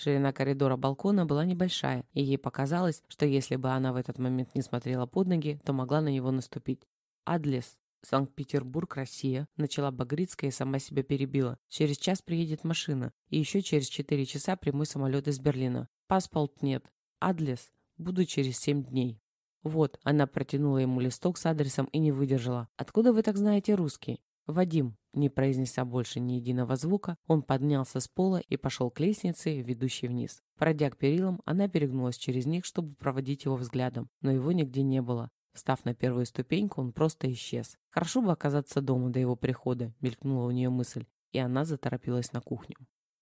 Ширина коридора балкона была небольшая, и ей показалось, что если бы она в этот момент не смотрела под ноги, то могла на него наступить. Адлес. Санкт-Петербург, Россия, начала Багрицкая и сама себя перебила. Через час приедет машина, и еще через 4 часа прямой самолет из Берлина. Паспорт нет. Адлес. Буду через 7 дней. Вот, она протянула ему листок с адресом и не выдержала. Откуда вы так знаете русский? Вадим, не произнеся больше ни единого звука, он поднялся с пола и пошел к лестнице, ведущей вниз. Пройдя к перилам, она перегнулась через них, чтобы проводить его взглядом, но его нигде не было. Встав на первую ступеньку, он просто исчез. Хорошо бы оказаться дома до его прихода, мелькнула у нее мысль, и она заторопилась на кухню.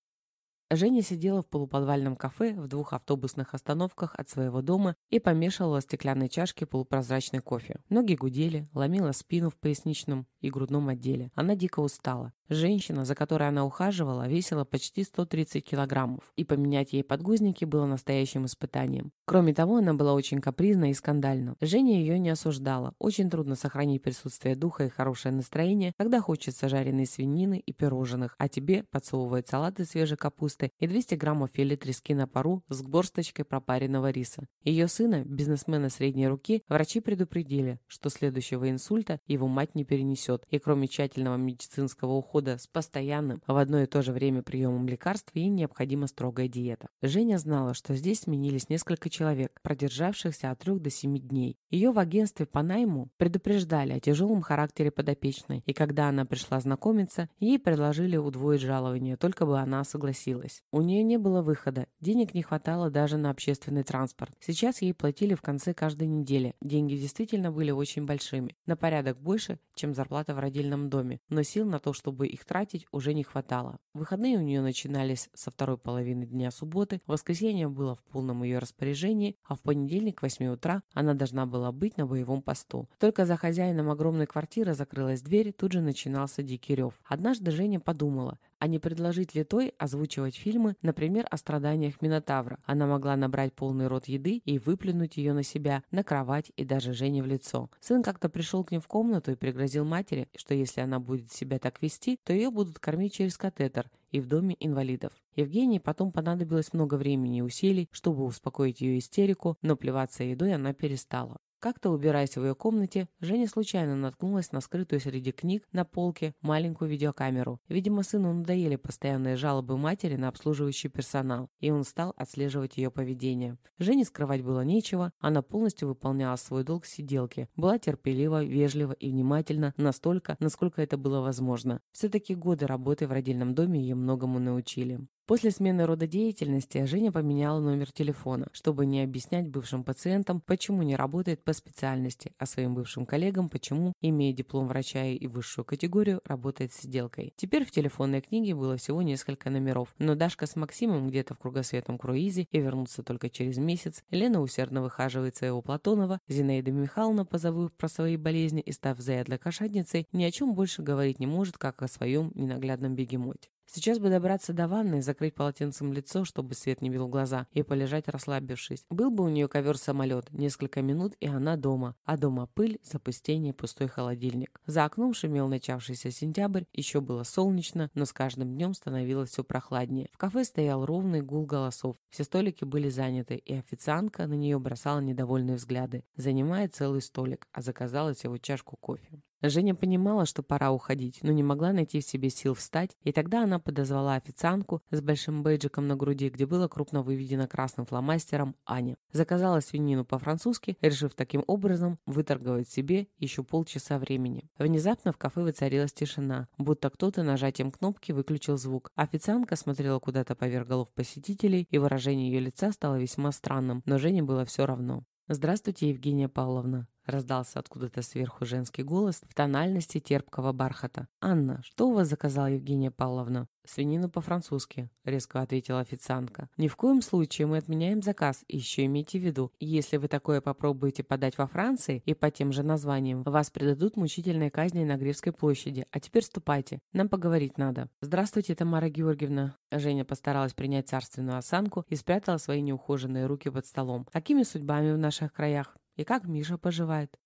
Женя сидела в полуподвальном кафе в 2 автобусных остановках от своего дома и помешивала в стеклянной чашке полупрозрачный кофе. Ноги гудели, ломила спину в поясничном и грудном отделе. Она дико устала. Женщина, за которой она ухаживала, весила почти 130 килограммов, и поменять ей подгузники было настоящим испытанием. Кроме того, она была очень капризна и скандальна. Женя ее не осуждала. Очень трудно сохранить присутствие духа и хорошее настроение, когда хочется жареной свинины и пирожных, а тебе подсовывают салаты свежей капусты и 200 граммов филе трески на пару с горсточкой пропаренного риса. Ее сына, бизнесмена средней руки, врачи предупредили, что следующего инсульта его мать не перенесет, и кроме тщательного медицинского ухода с постоянным в одно и то же время приемом лекарств, ей необходима строгая диета. Женя знала, что здесь сменились несколько человек, продержавшихся от 3 до 7 дней. Ее в агентстве по найму предупреждали о тяжелом характере подопечной, и когда она пришла знакомиться, ей предложили удвоить жалование, только бы она согласилась. У нее не было выхода, денег не хватало даже на общественный транспорт. Сейчас ей платили в конце каждой недели. Деньги действительно были очень большими, на порядок больше, чем зарплата в родильном доме, но сил на то, чтобы их тратить, уже не хватало. Выходные у нее начинались со второй половины дня субботы, воскресенье было в полном ее распоряжении, а в понедельник в 8 утра она должна была быть на боевом посту. Только за хозяином огромной квартиры закрылась дверь, тут же начинался дикий рев. Однажды Женя подумала, а не предложить ли той озвучивать фильмы, например, о страданиях Минотавра. Она могла набрать полный рот еды и выплюнуть ее на себя, на кровать и даже Жене в лицо. Сын как-то пришел к ним в комнату и пригрозил матери, что если она будет себя так вести, то ее будут кормить через катетер и в доме инвалидов. Евгении потом понадобилось много времени и усилий, чтобы успокоить ее истерику, но плеваться едой она перестала. Как-то, убираясь в ее комнате, Женя случайно наткнулась на скрытую среди книг на полке маленькую видеокамеру. Видимо, сыну надоели постоянные жалобы матери на обслуживающий персонал, и он стал отслеживать ее поведение. Жене скрывать было нечего, она полностью выполняла свой долг сиделки, была терпелива, вежлива и внимательна настолько, насколько это было возможно. Все-таки годы работы в родильном доме ее многому научили. После смены рода деятельности Женя поменяла номер телефона, чтобы не объяснять бывшим пациентам, почему не работает по специальности, а своим бывшим коллегам, почему, имея диплом врача и высшую категорию, работает сиделкой. Теперь в телефонной книге было всего несколько номеров, но Дашка с Максимом где-то в кругосветном круизе и вернутся только через месяц. Лена усердно выхаживает своего Платонова, Зинаида Михайловна, позабыв про свои болезни и став заядлой кошатницей, ни о чем больше говорить не может, как о своем ненаглядном бегемоте. Сейчас бы добраться до ванны, закрыть полотенцем лицо, чтобы свет не бил в глаза, и полежать расслабившись. Был бы у нее ковер-самолет, несколько минут, и она дома. А дома пыль, запустение, пустой холодильник. За окном шумел начавшийся сентябрь, еще было солнечно, но с каждым днем становилось все прохладнее. В кафе стоял ровный гул голосов. Все столики были заняты, и официантка на нее бросала недовольные взгляды. Занимает целый столик, а заказала всего чашку кофе. Женя понимала, что пора уходить, но не могла найти в себе сил встать, и тогда она подозвала официантку с большим бейджиком на груди, где было крупно выведено красным фломастером «Аня». Заказала свинину по-французски, решив таким образом выторговать себе еще полчаса времени. Внезапно в кафе воцарилась тишина, будто кто-то нажатием кнопки выключил звук. Официантка смотрела куда-то поверх голов посетителей, и выражение ее лица стало весьма странным, но Жене было все равно. «Здравствуйте, Евгения Павловна», — раздался откуда-то сверху женский голос в тональности терпкого бархата. «Анна, что у вас заказала Евгения Павловна?» «Свинину по-французски», — резко ответила официантка. «Ни в коем случае мы отменяем заказ, и еще имейте в виду, если вы такое попробуете подать во Франции и по тем же названиям, вас предадут мучительной казни на Гревской площади. А теперь ступайте, нам поговорить надо». «Здравствуйте, Тамара Георгиевна». Женя постаралась принять царственную осанку и спрятала свои неухоженные руки под столом. «Какими судьбами в наших краях? И как Миша поживает?»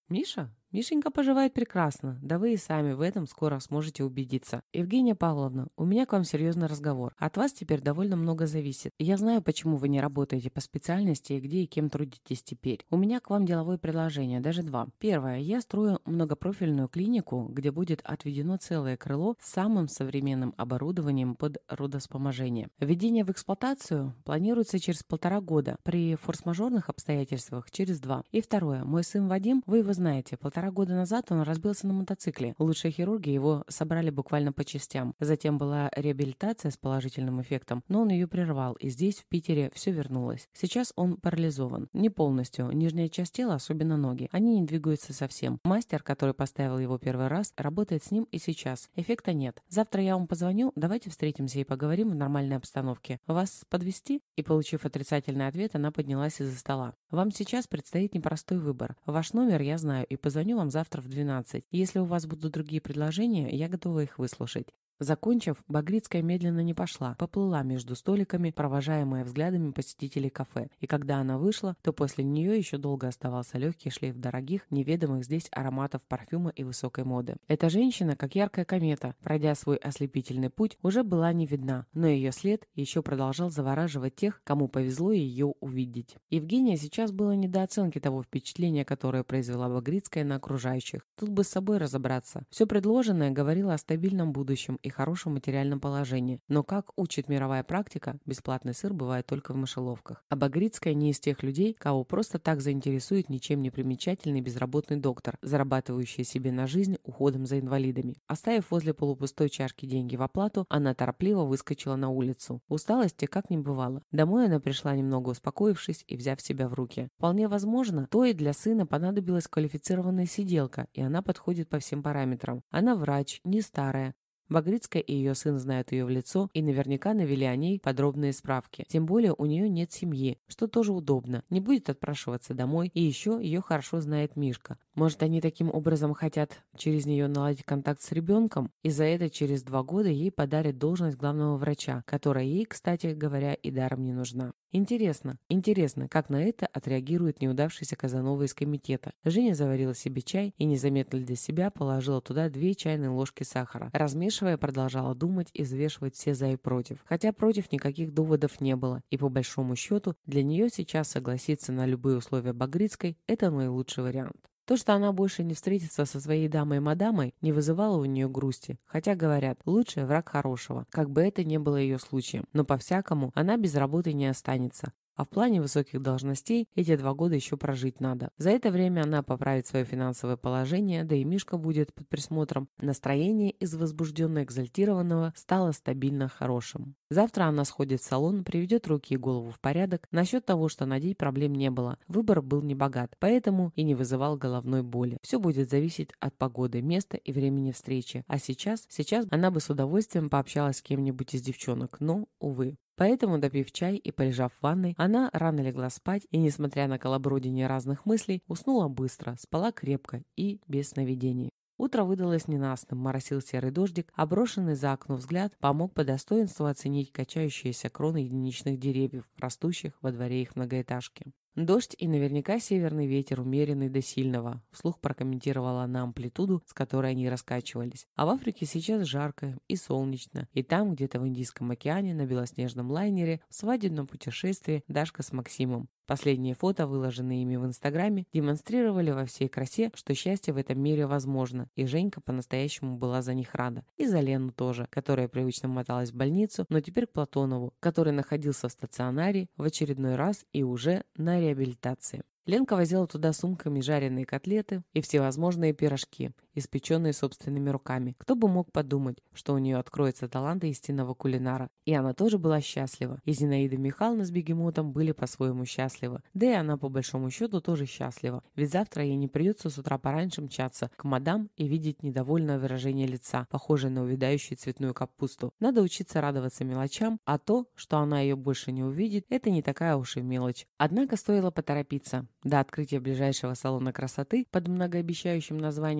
Миша? Мишенька поживает прекрасно, да вы и сами в этом скоро сможете убедиться. Евгения Павловна, у меня к вам серьезный разговор. От вас теперь довольно много зависит. Я знаю, почему вы не работаете по специальности и где и кем трудитесь теперь. У меня к вам деловое предложение, даже два. Первое. Я строю многопрофильную клинику, где будет отведено целое крыло с самым современным оборудованием под родовспоможение. Введение в эксплуатацию планируется через 1,5 года, при форс-мажорных обстоятельствах через 2. И второе. Мой сын Вадим, вы его знаете, 1,5 года назад он разбился на мотоцикле. Лучшие хирурги его собрали буквально по частям. Затем была реабилитация с положительным эффектом, но он ее прервал, и здесь, в Питере, все вернулось. Сейчас он парализован. Не полностью. Нижняя часть тела, особенно ноги. Они не двигаются совсем. Мастер, который поставил его первый раз, работает с ним и сейчас. Эффекта нет. Завтра я вам позвоню, давайте встретимся и поговорим в нормальной обстановке. Вас подвезти? И, получив отрицательный ответ, она поднялась из-за стола. Вам сейчас предстоит непростой выбор. Ваш номер я знаю и позвоню вам завтра в 12. Если у вас будут другие предложения, я готова их выслушать. Закончив, Багрицкая медленно не пошла, поплыла между столиками, провожаемая взглядами посетителей кафе. И когда она вышла, то после нее еще долго оставался легкий шлейф дорогих, неведомых здесь ароматов парфюма и высокой моды. Эта женщина, как яркая комета, пройдя свой ослепительный путь, уже была не видна, но ее след еще продолжал завораживать тех, кому повезло ее увидеть. Евгения сейчас было не до оценки того впечатления, которое произвела Багрицкая на окружающих. Тут бы с собой разобраться. Все предложенное говорило о стабильном будущем и хорошем материальном положении. Но, как учит мировая практика, бесплатный сыр бывает только в мышеловках. А Багрицкая не из тех людей, кого просто так заинтересует ничем не примечательный безработный доктор, зарабатывающий себе на жизнь уходом за инвалидами. Оставив возле полупустой чашки деньги в оплату, она торопливо выскочила на улицу. Усталости как не бывало. Домой она пришла немного успокоившись и взяв себя в руки. Вполне возможно, то и для сына понадобилась квалифицированная сиделка, и она подходит по всем параметрам. Она врач, не старая. Багрицкая и ее сын знают ее в лицо и наверняка навели о ней подробные справки. Тем более у нее нет семьи, что тоже удобно. Не будет отпрашиваться домой, и еще ее хорошо знает Мишка. Может, они таким образом хотят через нее наладить контакт с ребенком, и за это через 2 года ей подарят должность главного врача, которая ей, кстати говоря, и даром не нужна. Интересно, как на это отреагирует неудавшийся Казанова из комитета. Женя заварила себе чай и незаметно для себя положила туда 2 чайные ложки сахара. Размешивая, продолжала думать и взвешивать все за и против. Хотя против никаких доводов не было, и по большому счету для нее сейчас согласиться на любые условия Багрицкой – это наилучший вариант. То, что она больше не встретится со своей дамой-мадамой, не вызывало у нее грусти. Хотя, говорят, лучший враг хорошего, как бы это ни было ее случаем. Но по-всякому она без работы не останется. А в плане высоких должностей эти 2 года еще прожить надо. За это время она поправит свое финансовое положение, да и Мишка будет под присмотром. Настроение из возбужденно-экзальтированного стало стабильно хорошим. Завтра она сходит в салон, приведет руки и голову в порядок. Насчет того, что надеть, проблем не было. Выбор был не богат, поэтому и не вызывал головной боли. Все будет зависеть от погоды, места и времени встречи. А сейчас она бы с удовольствием пообщалась с кем-нибудь из девчонок, но, увы. Поэтому, допив чай и полежав в ванной, она рано легла спать и, несмотря на колобродение разных мыслей, уснула быстро, спала крепко и без сновидений. Утро выдалось ненастным, моросил серый дождик, а брошенный за окно взгляд помог по достоинству оценить качающиеся кроны единичных деревьев, растущих во дворе их многоэтажки. Дождь и наверняка северный ветер, умеренный до сильного, вслух прокомментировала она амплитуду, с которой они раскачивались. А в Африке сейчас жарко и солнечно, и там, где-то в Индийском океане, на белоснежном лайнере, в свадебном путешествии Дашка с Максимом. Последние фото, выложенные ими в Инстаграме, демонстрировали во всей красе, что счастье в этом мире возможно, и Женька по-настоящему была за них рада. И за Лену тоже, которая привычно моталась в больницу, но теперь к Платонову, который находился в стационаре в очередной раз и уже на реабилитации. Ленка возила туда сумками жареные котлеты и всевозможные пирожки, испеченные собственными руками. Кто бы мог подумать, что у нее откроется талант истинного кулинара. И она тоже была счастлива. И Зинаида Михайловна с бегемотом были по-своему счастливы. Да и она, по большому счету, тоже счастлива. Ведь завтра ей не придется с утра пораньше мчаться к мадам и видеть недовольное выражение лица, похожее на увядающую цветную капусту. Надо учиться радоваться мелочам, а то, что она ее больше не увидит, это не такая уж и мелочь. Однако стоило поторопиться. До открытия ближайшего салона красоты под многообещающим названием «Ты красотка»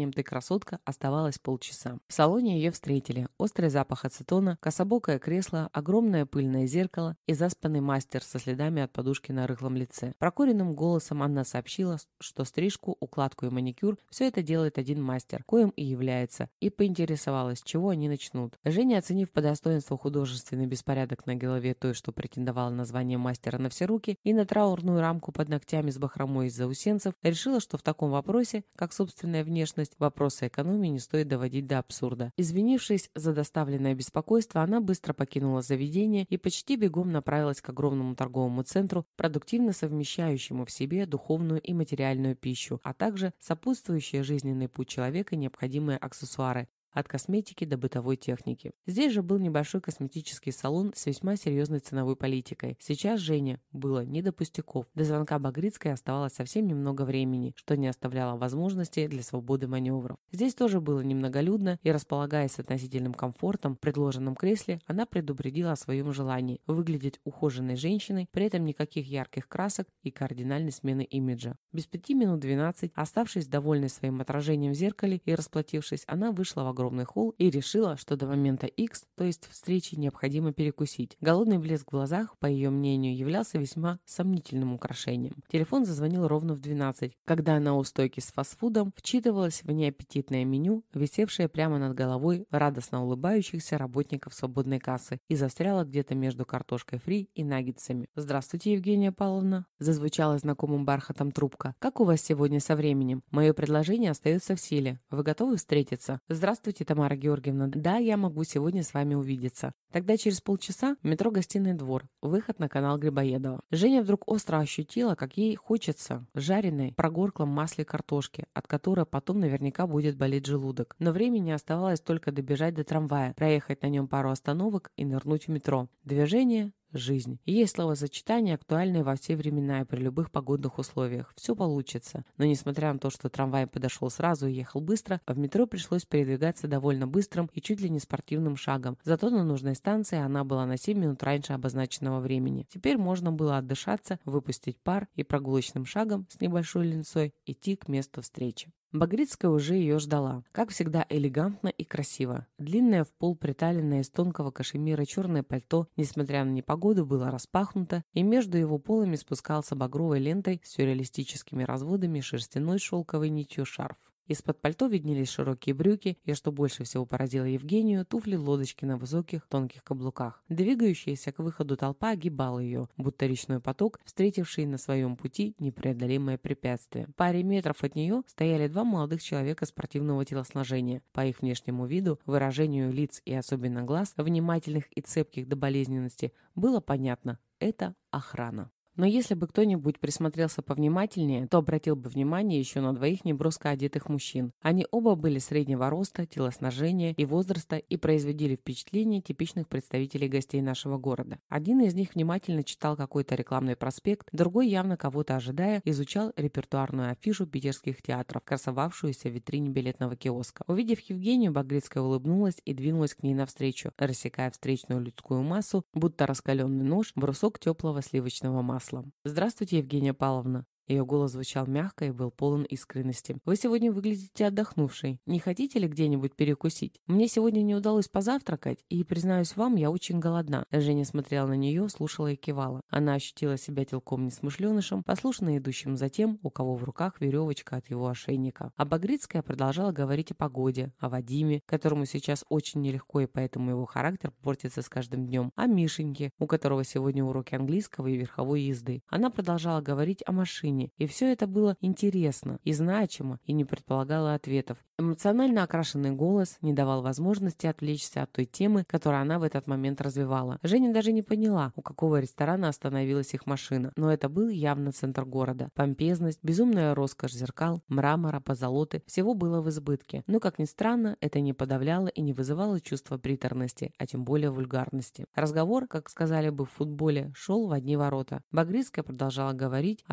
красотка оставалось полчаса. В салоне ее встретили острый запах ацетона, кособокое кресло, огромное пыльное зеркало и заспанный мастер со следами от подушки на рыхлом лице. Прокуренным голосом она сообщила, что стрижку, укладку и маникюр – все это делает один мастер, коим и является, и поинтересовалась, чего они начнут. Женя, оценив по достоинству художественный беспорядок на голове той, что претендовала на звание мастера на все руки, и на траурную рамку под ногтями с бахромой из заусенцев, решила, что в таком вопросе, как собственная внешность, вопросы экономии не стоит доводить до абсурда. Извинившись за доставленное беспокойство, она быстро покинула заведение и почти бегом направилась к огромному торговому центру, продуктивно совмещающему в себе духовную и материальную пищу, а также сопутствующие жизненный путь человека необходимые аксессуары, от косметики до бытовой техники. Здесь же был небольшой косметический салон с весьма серьезной ценовой политикой. Сейчас Жене было не до пустяков. До звонка Багрицкой оставалось совсем немного времени, что не оставляло возможности для свободы маневров. Здесь тоже было немноголюдно, и, располагаясь с относительным комфортом в предложенном кресле, она предупредила о своем желании выглядеть ухоженной женщиной, при этом никаких ярких красок и кардинальной смены имиджа. Без 5 минут 12, оставшись довольной своим отражением в зеркале и расплатившись, она вышла в огромный холл и решила, что до момента X, то есть встречи, необходимо перекусить. Голодный блеск в глазах, по ее мнению, являлся весьма сомнительным украшением. Телефон зазвонил ровно в 12, когда она у стойки с фастфудом вчитывалась в неаппетитное меню, висевшее прямо над головой радостно улыбающихся работников свободной кассы, и застряла где-то между картошкой фри и наггетсами. «Здравствуйте, Евгения Павловна», — зазвучала знакомым бархатом трубка. «Как у вас сегодня со временем? Мое предложение остается в силе. Вы готовы встретиться?» «Здравствуйте, Тамара Георгиевна. Да, я могу сегодня с вами увидеться. Тогда через полчаса метро «Гостиный двор», выход на канал Грибоедова». Женя вдруг остро ощутила, как ей хочется жареной в прогорклом масле картошки, от которой потом наверняка будет болеть желудок. Но времени оставалось только добежать до трамвая, проехать на нем пару остановок и нырнуть в метро. Движение — жизнь. И есть словосочетание, актуальное во все времена и при любых погодных условиях. Все получится. Но несмотря на то, что трамвай подошел сразу и ехал быстро, в метро пришлось передвигаться довольно быстрым и чуть ли не спортивным шагом. Зато на нужной станции она была на 7 минут раньше обозначенного времени. Теперь можно было отдышаться, выпустить пар и прогулочным шагом с небольшой линцой идти к месту встречи. Багрицкая уже ее ждала. Как всегда, элегантно и красиво. Длинное в пол приталенное из тонкого кашемира черное пальто, несмотря на непогоду, было распахнуто, и между его полами спускался багровой лентой с сюрреалистическими разводами шерстяной шелковой нитью шарф. Из-под пальто виднелись широкие брюки, и, что больше всего поразило Евгению, туфли-лодочки на высоких тонких каблуках. Двигающаяся к выходу толпа огибала ее, будто речной поток, встретивший на своем пути непреодолимое препятствие. В паре метров от нее стояли два молодых человека спортивного телосложения. По их внешнему виду, выражению лиц и особенно глаз, внимательных и цепких до болезненности, было понятно – это охрана. Но если бы кто-нибудь присмотрелся повнимательнее, то обратил бы внимание еще на двоих неброско одетых мужчин. Они оба были среднего роста, телосложения и возраста и производили впечатление типичных представителей гостей нашего города. Один из них внимательно читал какой-то рекламный проспект, другой, явно кого-то ожидая, изучал репертуарную афишу питерских театров, красовавшуюся в витрине билетного киоска. Увидев Евгению, Багрицкая улыбнулась и двинулась к ней навстречу, рассекая встречную людскую массу, будто раскаленный нож, брусок теплого сливочного масла. «Здравствуйте, Евгения Павловна». Ее голос звучал мягко и был полон искренности. «Вы сегодня выглядите отдохнувшей. Не хотите ли где-нибудь перекусить? Мне сегодня не удалось позавтракать, и, признаюсь вам, я очень голодна». Женя смотрела на нее, слушала и кивала. Она ощутила себя телком несмышленышем, послушно идущим за тем, у кого в руках веревочка от его ошейника. А Багрицкая продолжала говорить о погоде, о Вадиме, которому сейчас очень нелегко, и поэтому его характер портится с каждым днем, о Мишеньке, у которого сегодня уроки английского и верховой езды. Она продолжала говорить о машине, и все это было интересно и значимо, и не предполагало ответов. Эмоционально окрашенный голос не давал возможности отвлечься от той темы, которую она в этот момент развивала. Женя даже не поняла, у какого ресторана остановилась их машина, но это был явно центр города. Помпезность, безумная роскошь зеркал, мрамора, позолоты – всего было в избытке. Но, как ни странно, это не подавляло и не вызывало чувства приторности, а тем более вульгарности. Разговор, как сказали бы в футболе, шел в одни ворота. Багрицкая продолжала говорить, а Женя слушала.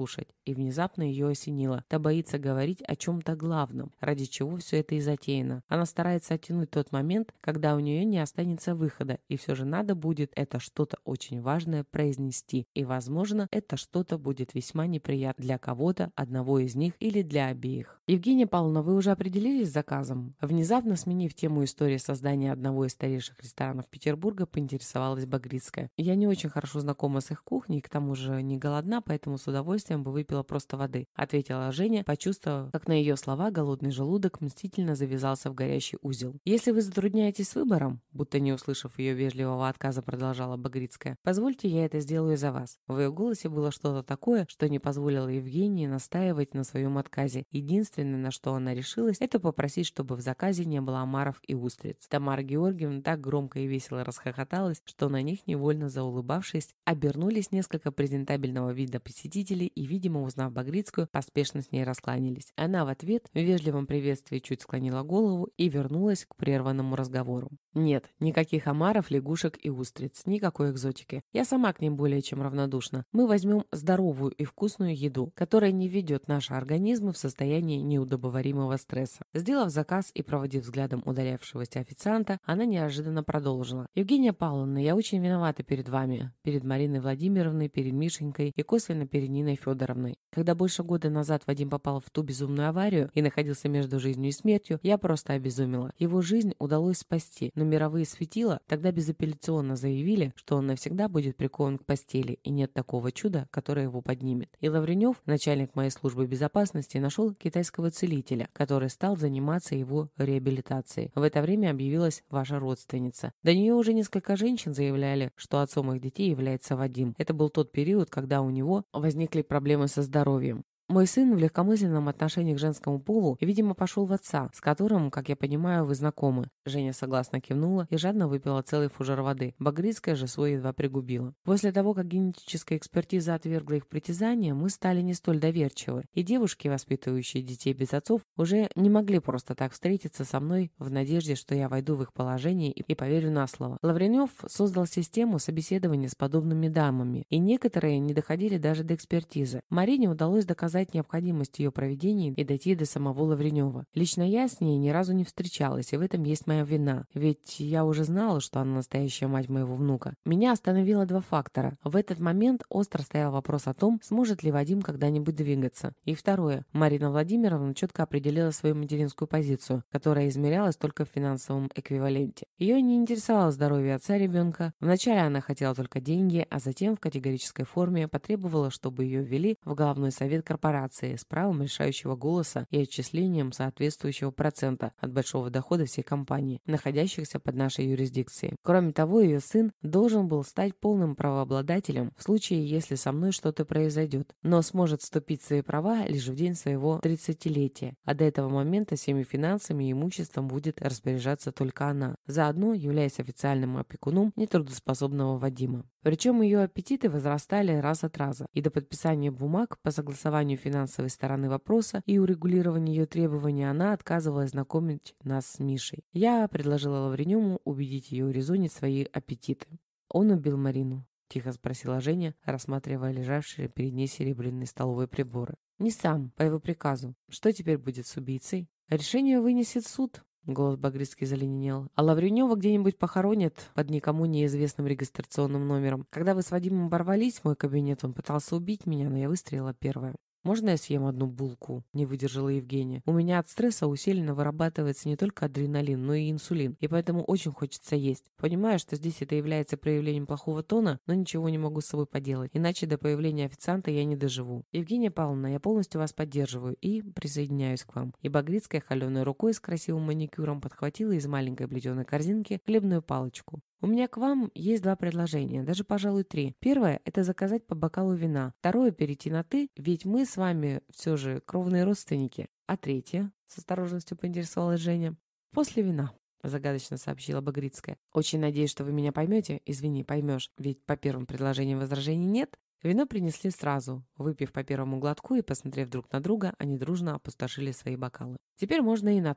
слушать. И внезапно ее осенило. Та боится говорить о чем-то главном, ради чего все это и затеяно. Она старается оттянуть тот момент, когда у нее не останется выхода, и все же надо будет это что-то очень важное произнести. И, возможно, это что-то будет весьма неприятно для кого-то, одного из них или для обеих. Евгения Павловна, вы уже определились с заказом? Внезапно сменив тему истории создания одного из старейших ресторанов Петербурга, поинтересовалась Багрицкая. Я не очень хорошо знакома с их кухней, к тому же не голодна, поэтому с удовольствием бы выпила просто воды, ответила Женя, почувствовав, как на ее слова голодный желудок мстительно завязался в горящий узел. Если вы затрудняетесь с выбором, будто не услышав ее вежливого отказа, продолжала Багрицкая, позвольте, я это сделаю за вас. В ее голосе было что-то такое, что не позволило Евгении настаивать на своем отказе. Единственное, на что она решилась, это попросить, чтобы в заказе не было омаров и устриц. Тамара Георгиевна так громко и весело расхохоталась, что на них, невольно заулыбавшись, обернулись несколько презентабельного вида посетителей и, видимо, узнав Багрицкую, поспешно с ней раскланялись. Она в ответ в вежливом приветствии чуть склонила голову и вернулась к прерванному разговору. Нет, никаких омаров, лягушек и устриц, никакой экзотики. Я сама к ним более чем равнодушна. Мы возьмем здоровую и вкусную еду, которая не ведет наши организмы в состояние неудобоваримого стресса. Сделав заказ и проводив взглядом удалявшегося официанта, она неожиданно продолжила. Евгения Павловна, я очень виновата перед вами, перед Мариной Владимировной, перед Мишенькой и косвенно перед Ниной Федоровной. Когда больше года назад Вадим попал в ту безумную аварию и находился между жизнью и смертью, я просто обезумела. Его жизнь удалось спасти, но мировые светила тогда безапелляционно заявили, что он навсегда будет прикован к постели, и нет такого чуда, которое его поднимет. И Лавренев, начальник моей службы безопасности, нашел китайского целителя, который стал заниматься его реабилитацией. В это время объявилась ваша родственница. До нее уже несколько женщин заявляли, что отцом их детей является Вадим. Это был тот период, когда у него возникли проблемы со здоровьем. Мой сын в легкомысленном отношении к женскому полу, видимо, пошел в отца, с которым, как я понимаю, вы знакомы. Женя согласно кивнула и жадно выпила целый фужер воды. Багрицкая же свой едва пригубила. После того, как генетическая экспертиза отвергла их притязания, мы стали не столь доверчивы. И девушки, воспитывающие детей без отцов, уже не могли просто так встретиться со мной в надежде, что я войду в их положение и поверю на слово. Лавренев создал систему собеседования с подобными дамами, и некоторые не доходили даже до экспертизы. Марине удалось доказать необходимость ее проведения и дойти до самого Лавренева. Лично я с ней ни разу не встречалась, и в этом есть моя вина. Ведь я уже знала, что она настоящая мать моего внука. Меня остановило два фактора. В этот момент остро стоял вопрос о том, сможет ли Вадим когда-нибудь двигаться. И второе. Марина Владимировна четко определила свою материнскую позицию, которая измерялась только в финансовом эквиваленте. Ее не интересовало здоровье отца ребенка. Вначале она хотела только деньги, а затем в категорической форме потребовала, чтобы ее ввели в главный совет корпорации с правом решающего голоса и отчислением соответствующего процента от большого дохода всей компании, находящихся под нашей юрисдикцией. Кроме того, ее сын должен был стать полным правообладателем в случае, если со мной что-то произойдет, но сможет вступить в свои права лишь в день своего 30-летия, а до этого момента всеми финансами и имуществом будет распоряжаться только она, заодно являясь официальным опекуном нетрудоспособного Вадима. Причем ее аппетиты возрастали раз от раза, и до подписания бумаг по согласованию финансовой стороны вопроса и урегулирования ее требований она отказывалась знакомить нас с Мишей. Я предложила Лавренему убедить ее урезонить свои аппетиты. Он убил Марину? Тихо спросила Женя, рассматривая лежавшие перед ней серебряные столовые приборы. Не сам, по его приказу. Что теперь будет с убийцей? Решение вынесет суд. Голос Багрицкий залененел. А Лавренева где-нибудь похоронят под никому неизвестным регистрационным номером. Когда вы с Вадимом оборвались в мой кабинет, он пытался убить меня, но я выстрелила первая. «Можно я съем одну булку?» – не выдержала Евгения. «У меня от стресса усиленно вырабатывается не только адреналин, но и инсулин, и поэтому очень хочется есть. Понимаю, что здесь это является проявлением плохого тона, но ничего не могу с собой поделать, иначе до появления официанта я не доживу. Евгения Павловна, я полностью вас поддерживаю и присоединяюсь к вам». И Багрицкая холеной рукой с красивым маникюром подхватила из маленькой плетеной корзинки хлебную палочку. У меня к вам есть два предложения, даже, пожалуй, три. Первое – это заказать по бокалу вина. Второе – перейти на «ты», ведь мы с вами все же кровные родственники. А третье, с осторожностью поинтересовалась Женя, после вина. Загадочно сообщила Багрицкая. Очень надеюсь, что вы меня поймете. Извини, поймешь, ведь по первым предложениям возражений нет. Вино принесли сразу. Выпив по первому глотку и посмотрев друг на друга, они дружно опустошили свои бокалы. «Теперь можно и на «ты»,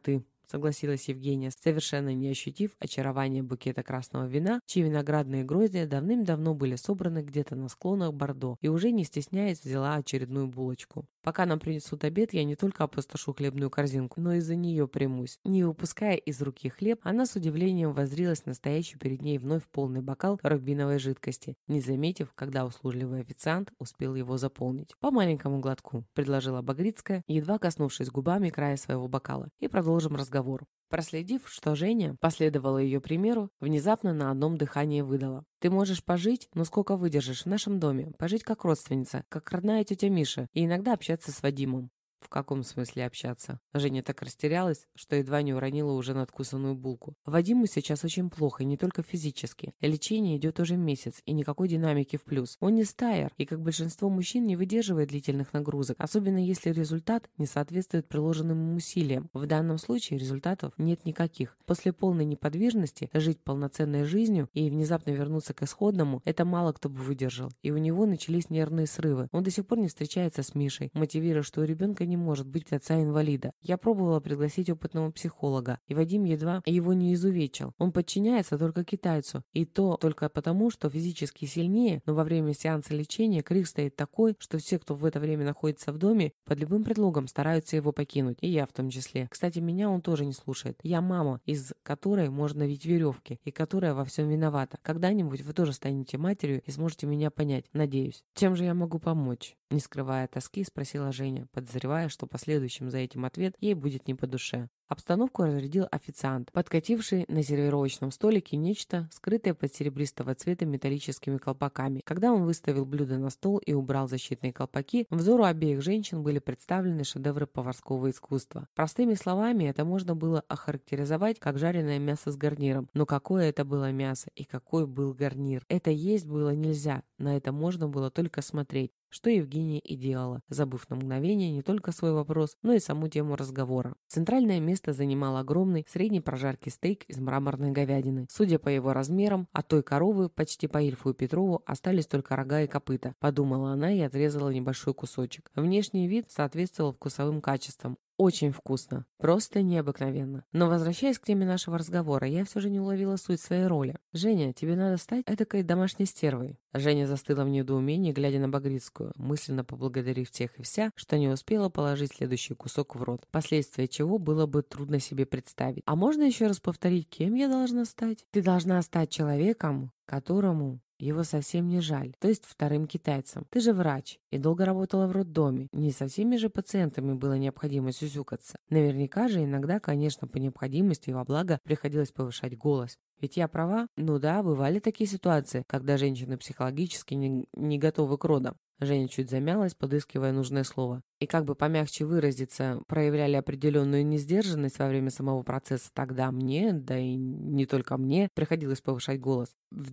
согласилась Евгения, совершенно не ощутив очарования букета красного вина, чьи виноградные гроздья давным-давно были собраны где-то на склонах Бордо, и уже не стесняясь взяла очередную булочку. Пока нам принесут обед, я не только опустошу хлебную корзинку, но и за нее примусь. Не выпуская из руки хлеб, она с удивлением воззрилась на стоящий перед ней вновь полный бокал рубиновой жидкости, не заметив, когда услужливый официант успел его заполнить. «По маленькому глотку», — предложила Багрицкая, едва коснувшись губами края своего бокала, — «и продолжим разговор». Проследив, что Женя последовала ее примеру, внезапно на одном дыхании выдала: «Ты можешь пожить, но сколько выдержишь в нашем доме? Пожить как родственница, как родная тетя Миша, и иногда общаться с Вадимом». «В каком смысле общаться?» Женя так растерялась, что едва не уронила уже надкусанную булку. «Вадиму сейчас очень плохо, и не только физически. Лечение идет уже месяц, и никакой динамики в плюс. Он не стайер, и, как большинство мужчин, не выдерживает длительных нагрузок, особенно если результат не соответствует приложенным усилиям. В данном случае результатов нет никаких. После полной неподвижности жить полноценной жизнью и внезапно вернуться к исходному — это мало кто бы выдержал. И у него начались нервные срывы. Он до сих пор не встречается с Мишей, мотивируя, что у ребенка не может быть отца-инвалида. Я пробовала пригласить опытного психолога, и Вадим едва его не изувечил. Он подчиняется только китайцу, и то только потому, что физически сильнее, но во время сеанса лечения крик стоит такой, что все, кто в это время находится в доме, под любым предлогом стараются его покинуть, и я в том числе. Кстати, меня он тоже не слушает. Я мама, из которой можно вить веревки, и которая во всем виновата. Когда-нибудь вы тоже станете матерью и сможете меня понять, надеюсь. Чем же я могу помочь?» Не скрывая тоски, спросила Женя, подозревая, что последующим за этим ответ ей будет не по душе. Обстановку разрядил официант, подкативший на сервировочном столике нечто, скрытое под серебристого цвета металлическими колпаками. Когда он выставил блюдо на стол и убрал защитные колпаки, взору обеих женщин были представлены шедевры поварского искусства. Простыми словами это можно было охарактеризовать как жареное мясо с гарниром. Но какое это было мясо и какой был гарнир? Это есть было нельзя, на это можно было только смотреть. Что Евгения и делала, забыв на мгновение не только свой вопрос, но и саму тему разговора. Центральное место занимал огромный средней прожарки стейк из мраморной говядины. Судя по его размерам, от той коровы, почти по Ильфу и Петрову, остались только рога и копыта, подумала она и отрезала небольшой кусочек. Внешний вид соответствовал вкусовым качествам. Очень вкусно. Просто необыкновенно. Но возвращаясь к теме нашего разговора, я все же не уловила суть своей роли. «Женя, тебе надо стать этакой домашней стервой». Женя застыла в недоумении, глядя на Багрицкую, мысленно поблагодарив всех и вся, что не успела положить следующий кусок в рот, последствия чего было бы трудно себе представить. «А можно еще раз повторить, кем я должна стать?» «Ты должна стать человеком, которому его совсем не жаль, то есть вторым китайцем. Ты же врач и долго работала в роддоме. Не со всеми же пациентами было необходимо сюсюкаться. Наверняка же иногда, конечно, по необходимости и во благо приходилось повышать голос. Ведь я права? Ну да, бывали такие ситуации, когда женщины психологически не готовы к родам». Женя чуть замялась, подыскивая нужное слово. И как бы помягче выразиться, проявляли определенную несдержанность во время самого процесса. Тогда мне, да и не только мне, приходилось повышать голос. В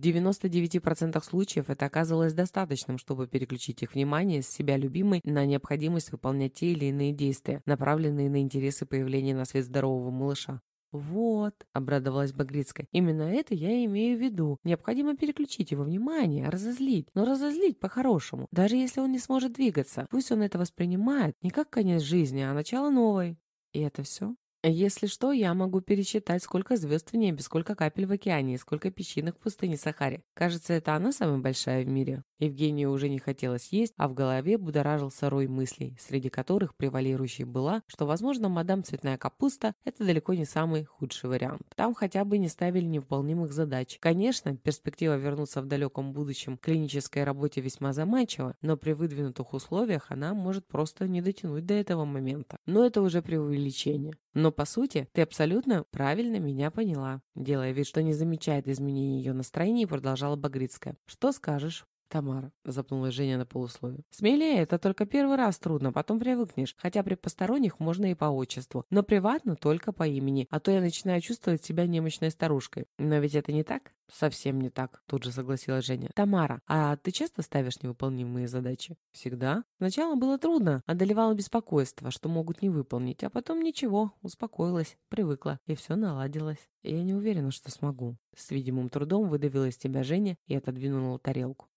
99% случаев это оказывалось достаточным, чтобы переключить их внимание с себя любимой на необходимость выполнять те или иные действия, направленные на интересы появления на свет здорового малыша. «Вот», — обрадовалась Багрицкая, — «именно это я и имею в виду. Необходимо переключить его внимание, разозлить. Но разозлить по-хорошему, даже если он не сможет двигаться. Пусть он это воспринимает не как конец жизни, а начало новой». «И это все?» «Если что, я могу пересчитать, сколько звезд в небе, сколько капель в океане и сколько песчинок в пустыне Сахаре. Кажется, это она самая большая в мире». Евгению уже не хотелось есть, а в голове будоражился рой мыслей, среди которых превалирующей была, что, возможно, мадам Цветная Капуста – это далеко не самый худший вариант. Там хотя бы не ставили невыполнимых задач. Конечно, перспектива вернуться в далеком будущем к клинической работе весьма заманчива, но при выдвинутых условиях она может просто не дотянуть до этого момента. Но это уже преувеличение. «Но, по сути, ты абсолютно правильно меня поняла», — делая вид, что не замечает изменений ее настроения, продолжала Багрицкая. «Что скажешь?» «Тамара», — запнулась Женя на полуслове. «Смелее, это только первый раз трудно, потом привыкнешь. Хотя при посторонних можно и по отчеству, но приватно только по имени, а то я начинаю чувствовать себя немощной старушкой. Но ведь это не так?» «Совсем не так», — тут же согласилась Женя. «Тамара, а ты часто ставишь невыполнимые задачи?» «Всегда. Сначала было трудно, одолевало беспокойство, что могут не выполнить, а потом ничего, успокоилась, привыкла, и все наладилось. Я не уверена, что смогу». С видимым трудом выдавила из тебя Женя и отодвинула тарелку.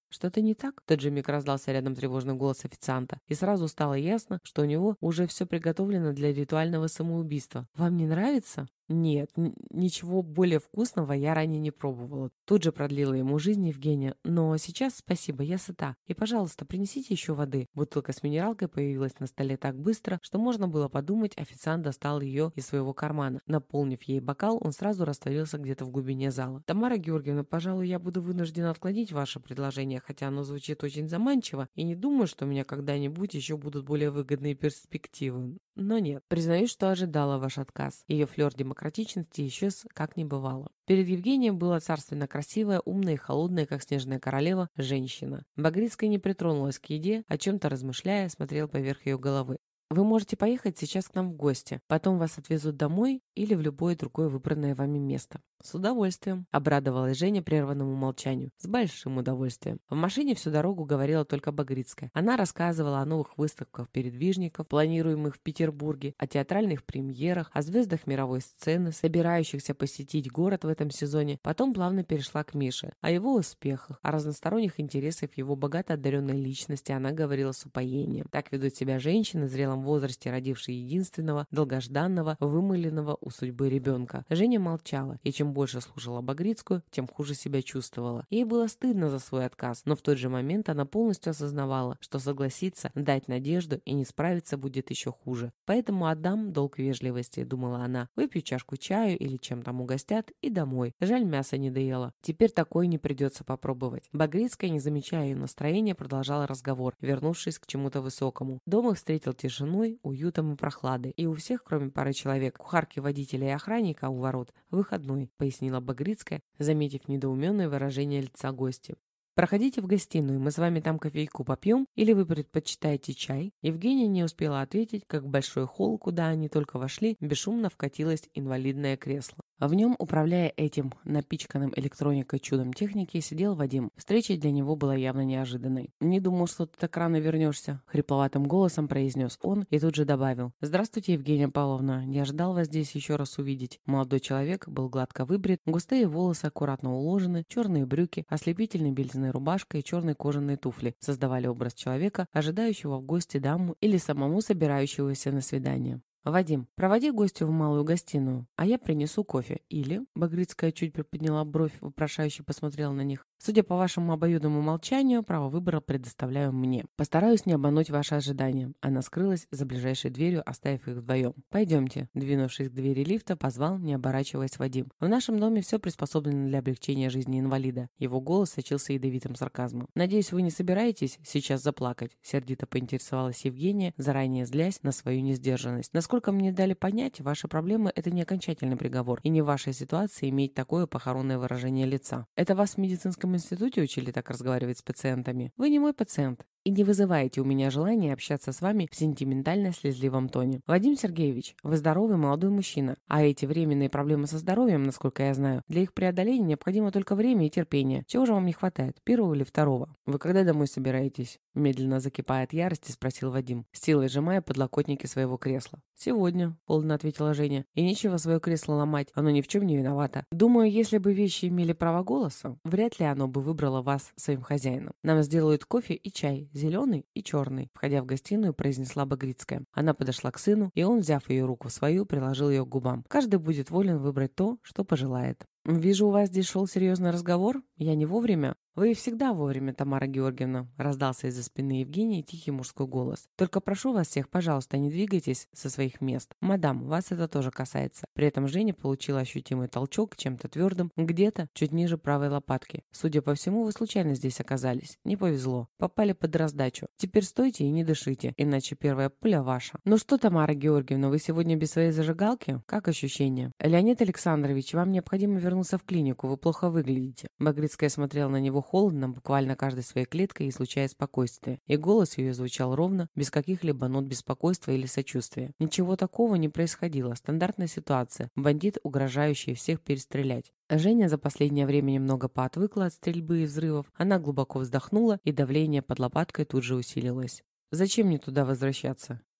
«Что-то не так?» В тот же миг раздался рядом тревожный голос официанта, и сразу стало ясно, что у него уже все приготовлено для ритуального самоубийства. «Вам не нравится?» «Нет, ничего более вкусного я ранее не пробовала». Тут же продлила ему жизнь Евгения. «Но сейчас спасибо, я сыта. И, пожалуйста, принесите еще воды». Бутылка с минералкой появилась на столе так быстро, что можно было подумать, официант достал ее из своего кармана. Наполнив ей бокал, он сразу растворился где-то в глубине зала. «Тамара Георгиевна, пожалуй, я буду вынуждена отклонить ваше предложение, хотя оно звучит очень заманчиво, и не думаю, что у меня когда-нибудь еще будут более выгодные перспективы. Но нет, признаюсь, что ожидала ваш отказ». Ее флер демократичности исчез, как не бывало. Перед Евгением была царственно красивая, умная и холодная, как снежная королева, женщина. Багрицкая не притронулась к еде, о чем-то размышляя, смотрел поверх ее головы. «Вы можете поехать сейчас к нам в гости. Потом вас отвезут домой или в любое другое выбранное вами место». «С удовольствием», — обрадовалась Женя прерванному молчанию. «С большим удовольствием». В машине всю дорогу говорила только Багрицкая. Она рассказывала о новых выставках передвижников, планируемых в Петербурге, о театральных премьерах, о звездах мировой сцены, собирающихся посетить город в этом сезоне. Потом плавно перешла к Мише. О его успехах, о разносторонних интересах его богато одаренной личности она говорила с упоением. Так ведут себя женщины в зрелом возрасте, родившие единственного, долгожданного, вымыленного у судьбы ребенка. Женя молчала, и чем больше слушала Багрицкую, тем хуже себя чувствовала. Ей было стыдно за свой отказ, но в тот же момент она полностью осознавала, что согласиться, дать надежду и не справиться будет еще хуже. «Поэтому отдам долг вежливости», — думала она. «Выпью чашку чаю или чем там угостят и домой. Жаль, мясо не доела. Теперь такое не придется попробовать». Багрицкая, не замечая ее настроения, продолжала разговор, вернувшись к чему-то высокому. Дом их встретил тишиной, уютом и прохладой. И у всех, кроме пары человек, кухарки, водителя и охранника у ворот, выходной, пояснила Багрицкая, заметив недоуменное выражение лица гостя. «Проходите в гостиную, мы с вами там кофейку попьем, или вы предпочитаете чай?» Евгения не успела ответить, как в большой холл, куда они только вошли, бесшумно вкатилось инвалидное кресло. В нем, управляя этим напичканным электроникой чудом техники, сидел Вадим. Встреча для него была явно неожиданной. «Не думал, что ты так рано вернешься», — хрипловатым голосом произнес он и тут же добавил. «Здравствуйте, Евгения Павловна. Не ожидал вас здесь еще раз увидеть». Молодой человек был гладко выбрит, густые волосы аккуратно уложены, черные брюки, ослепительной бельзяной рубашка и черные кожаные туфли создавали образ человека, ожидающего в гости даму или самому собирающегося на свидание. «Вадим, проводи гостю в малую гостиную, а я принесу кофе. Или...» Багрицкая чуть приподняла бровь, вопрошающе посмотрела на них. «Судя по вашему обоюдному молчанию, право выбора предоставляю мне. Постараюсь не обмануть ваши ожидания». Она скрылась за ближайшей дверью, оставив их вдвоем. «Пойдемте», — двинувшись к двери лифта, позвал, не оборачиваясь, Вадим. «В нашем доме все приспособлено для облегчения жизни инвалида». Его голос сочился ядовитым сарказмом. «Надеюсь, вы не собираетесь сейчас заплакать?» — сердито поинтересовалась Евгения, заранее злясь на свою несдержанность. «Насколько мне дали понять, ваши проблемы — это не окончательный приговор, и не в вашей ситуации иметь такое похоронное выражение лица. Это вас в медицинском институте учили так разговаривать с пациентами? Вы не мой пациент. И не вызываете у меня желания общаться с вами в сентиментально-слезливом тоне. Вадим Сергеевич, вы здоровый молодой мужчина, а эти временные проблемы со здоровьем, насколько я знаю, для их преодоления необходимо только время и терпение. Чего же вам не хватает, первого или второго? Вы когда домой собираетесь?» Медленно закипая от ярости, спросил Вадим, силой сжимая подлокотники своего кресла. «Сегодня», — холодно ответила Женя, — «и нечего свое кресло ломать, оно ни в чем не виновато. Думаю, если бы вещи имели право голоса, вряд ли оно бы выбрало вас своим хозяином. Нам сделают кофе и чай, зеленый и черный», — входя в гостиную, произнесла Багрицкая. Она подошла к сыну, и он, взяв ее руку в свою, приложил ее к губам. «Каждый будет волен выбрать то, что пожелает». «Вижу, у вас здесь шел серьезный разговор. Я не вовремя?» «Вы всегда вовремя, Тамара Георгиевна», — раздался из-за спины Евгении тихий мужской голос. «Только прошу вас всех, пожалуйста, не двигайтесь со своих мест. Мадам, вас это тоже касается». При этом Женя получила ощутимый толчок чем-то твердым, где-то чуть ниже правой лопатки. «Судя по всему, вы случайно здесь оказались. Не повезло. Попали под раздачу. Теперь стойте и не дышите, иначе первая пуля ваша». «Ну что, Тамара Георгиевна, вы сегодня без своей зажигалки? Как ощущения?» «Леонид Александрович, вам необходимо вернуться в клинику. Вы плохо выглядите». Багрицкая смотрела на него холодно, буквально каждой своей клеткой, излучая спокойствие. И голос ее звучал ровно, без каких-либо нот беспокойства или сочувствия. Ничего такого не происходило. Стандартная ситуация. Бандит, угрожающий всех перестрелять. Женя за последнее время немного поотвыкла от стрельбы и взрывов. Она глубоко вздохнула, и давление под лопаткой тут же усилилось. «Зачем мне туда возвращаться?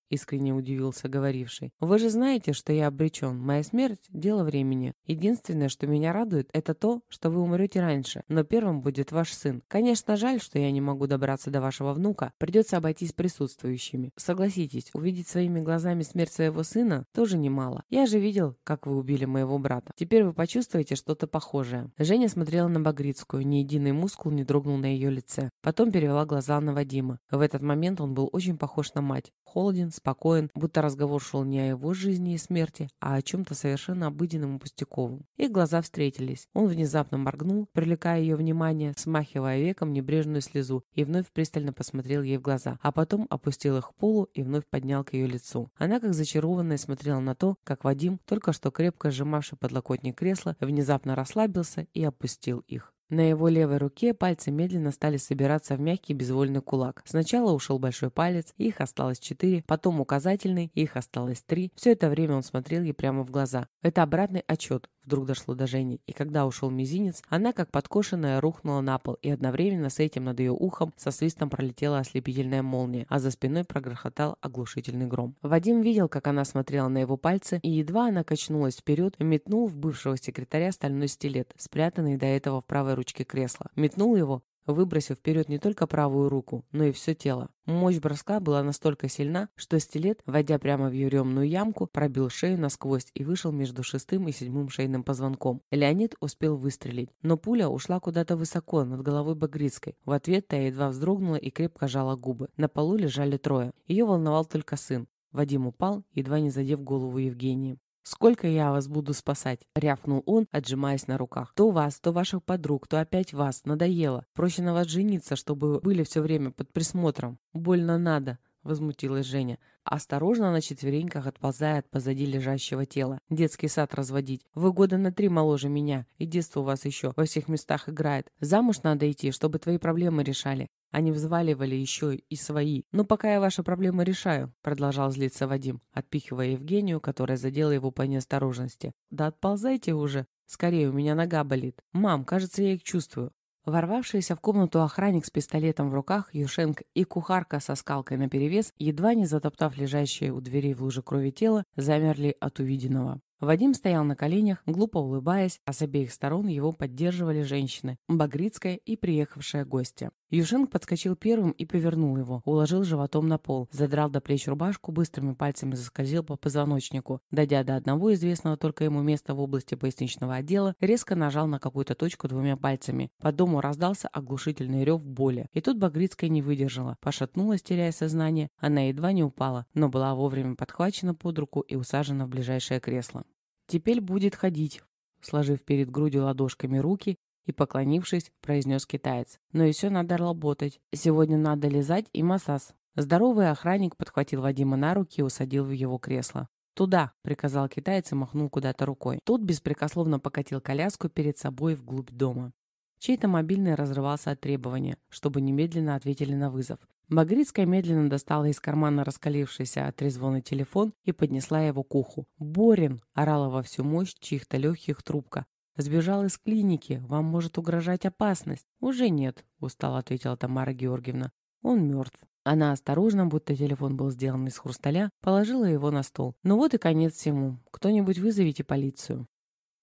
— искренне удивился говоривший. «Вы же знаете, что я обречен. Моя смерть — дело времени. Единственное, что меня радует, это то, что вы умрете раньше, но первым будет ваш сын. Конечно, жаль, что я не могу добраться до вашего внука. Придется обойтись присутствующими. Согласитесь, увидеть своими глазами смерть своего сына тоже немало. Я же видел, как вы убили моего брата. Теперь вы почувствуете что-то похожее». Женя смотрела на Багрицкую, ни единый мускул не дрогнул на ее лице. Потом перевела глаза на Вадима. В этот момент он был очень похож на мать. Холоден, спокоен, будто разговор шел не о его жизни и смерти, а о чем-то совершенно обыденном и пустяковом. Их глаза встретились. Он внезапно моргнул, привлекая ее внимание, смахивая веком небрежную слезу, и вновь пристально посмотрел ей в глаза, а потом опустил их к полу и вновь поднял к ее лицу. Она, как зачарованная, смотрела на то, как Вадим, только что крепко сжимавший подлокотник кресла, внезапно расслабился и опустил их. На его левой руке пальцы медленно стали собираться в мягкий безвольный кулак. Сначала ушел большой палец, их осталось 4, потом указательный, их осталось 3. Все это время он смотрел ей прямо в глаза. Это обратный отчет. Вдруг дошло до Жени, и когда ушел мизинец, она, как подкошенная, рухнула на пол, и одновременно с этим над ее ухом со свистом пролетела ослепительная молния, а за спиной прогрохотал оглушительный гром. Вадим видел, как она смотрела на его пальцы, и едва она качнулась вперед, метнул в бывшего секретаря стальной стилет, спрятанный до этого в правой ручке кресла. Метнул его, выбросив вперед не только правую руку, но и все тело. Мощь броска была настолько сильна, что стилет, войдя прямо в еремную ямку, пробил шею насквозь и вышел между 6-м и 7-м шейным позвонком. Леонид успел выстрелить, но пуля ушла куда-то высоко, над головой Багрицкой. В ответ та едва вздрогнула и крепко жала губы. На полу лежали 3. Ее волновал только сын. Вадим упал, едва не задев голову Евгении. «Сколько я вас буду спасать?» — рявкнул он, отжимаясь на руках. «То вас, то ваших подруг, то опять вас. Надоело. Проще на вас жениться, чтобы были все время под присмотром. Больно надо», — возмутилась Женя, осторожно на четвереньках отползая от позади лежащего тела. «Детский сад разводить. Вы года на 3 моложе меня, и детство у вас еще во всех местах играет. Замуж надо идти, чтобы твои проблемы решали. Они взваливали еще и свои. «Ну, пока я ваши проблемы решаю», — продолжал злиться Вадим, отпихивая Евгению, которая задела его по неосторожности. «Да отползайте уже. Скорее, у меня нога болит. Мам, кажется, я их чувствую». Ворвавшийся в комнату охранник с пистолетом в руках, Юшенко и кухарка со скалкой наперевес, едва не затоптав лежащее у дверей в луже крови тело, замерли от увиденного. Вадим стоял на коленях, глупо улыбаясь, а с обеих сторон его поддерживали женщины, Багрицкая и приехавшая гостья. Юшенко подскочил первым и повернул его, уложил животом на пол, задрал до плеч рубашку, быстрыми пальцами заскользил по позвоночнику. Дойдя до одного известного только ему места в области поясничного отдела, резко нажал на какую-то точку 2 пальцами. По дому раздался оглушительный рев боли. И тут Багрицкая не выдержала, пошатнулась, теряя сознание. Она едва не упала, но была вовремя подхвачена под руку и усажена в ближайшее кресло. «Теперь будет ходить», — сложив перед грудью ладошками руки и, поклонившись, произнес китаец. «Но еще надо работать. Сегодня надо лизать и массаж». Здоровый охранник подхватил Вадима на руки и усадил в его кресло. «Туда», — приказал китаец и махнул куда-то рукой. Тот беспрекословно покатил коляску перед собой вглубь дома. Чей-то мобильный разрывался от требования, чтобы немедленно ответили на вызов. Багрицкая медленно достала из кармана раскалившийся от трезвона телефон и поднесла его к уху. «Борин!» — орала во всю мощь чьих-то легких трубка. «Сбежал из клиники. Вам может угрожать опасность». «Уже нет», — устало ответила Тамара Георгиевна. «Он мертв». Она осторожно, будто телефон был сделан из хрусталя, положила его на стол. «Ну вот и конец всему. Кто-нибудь вызовите полицию».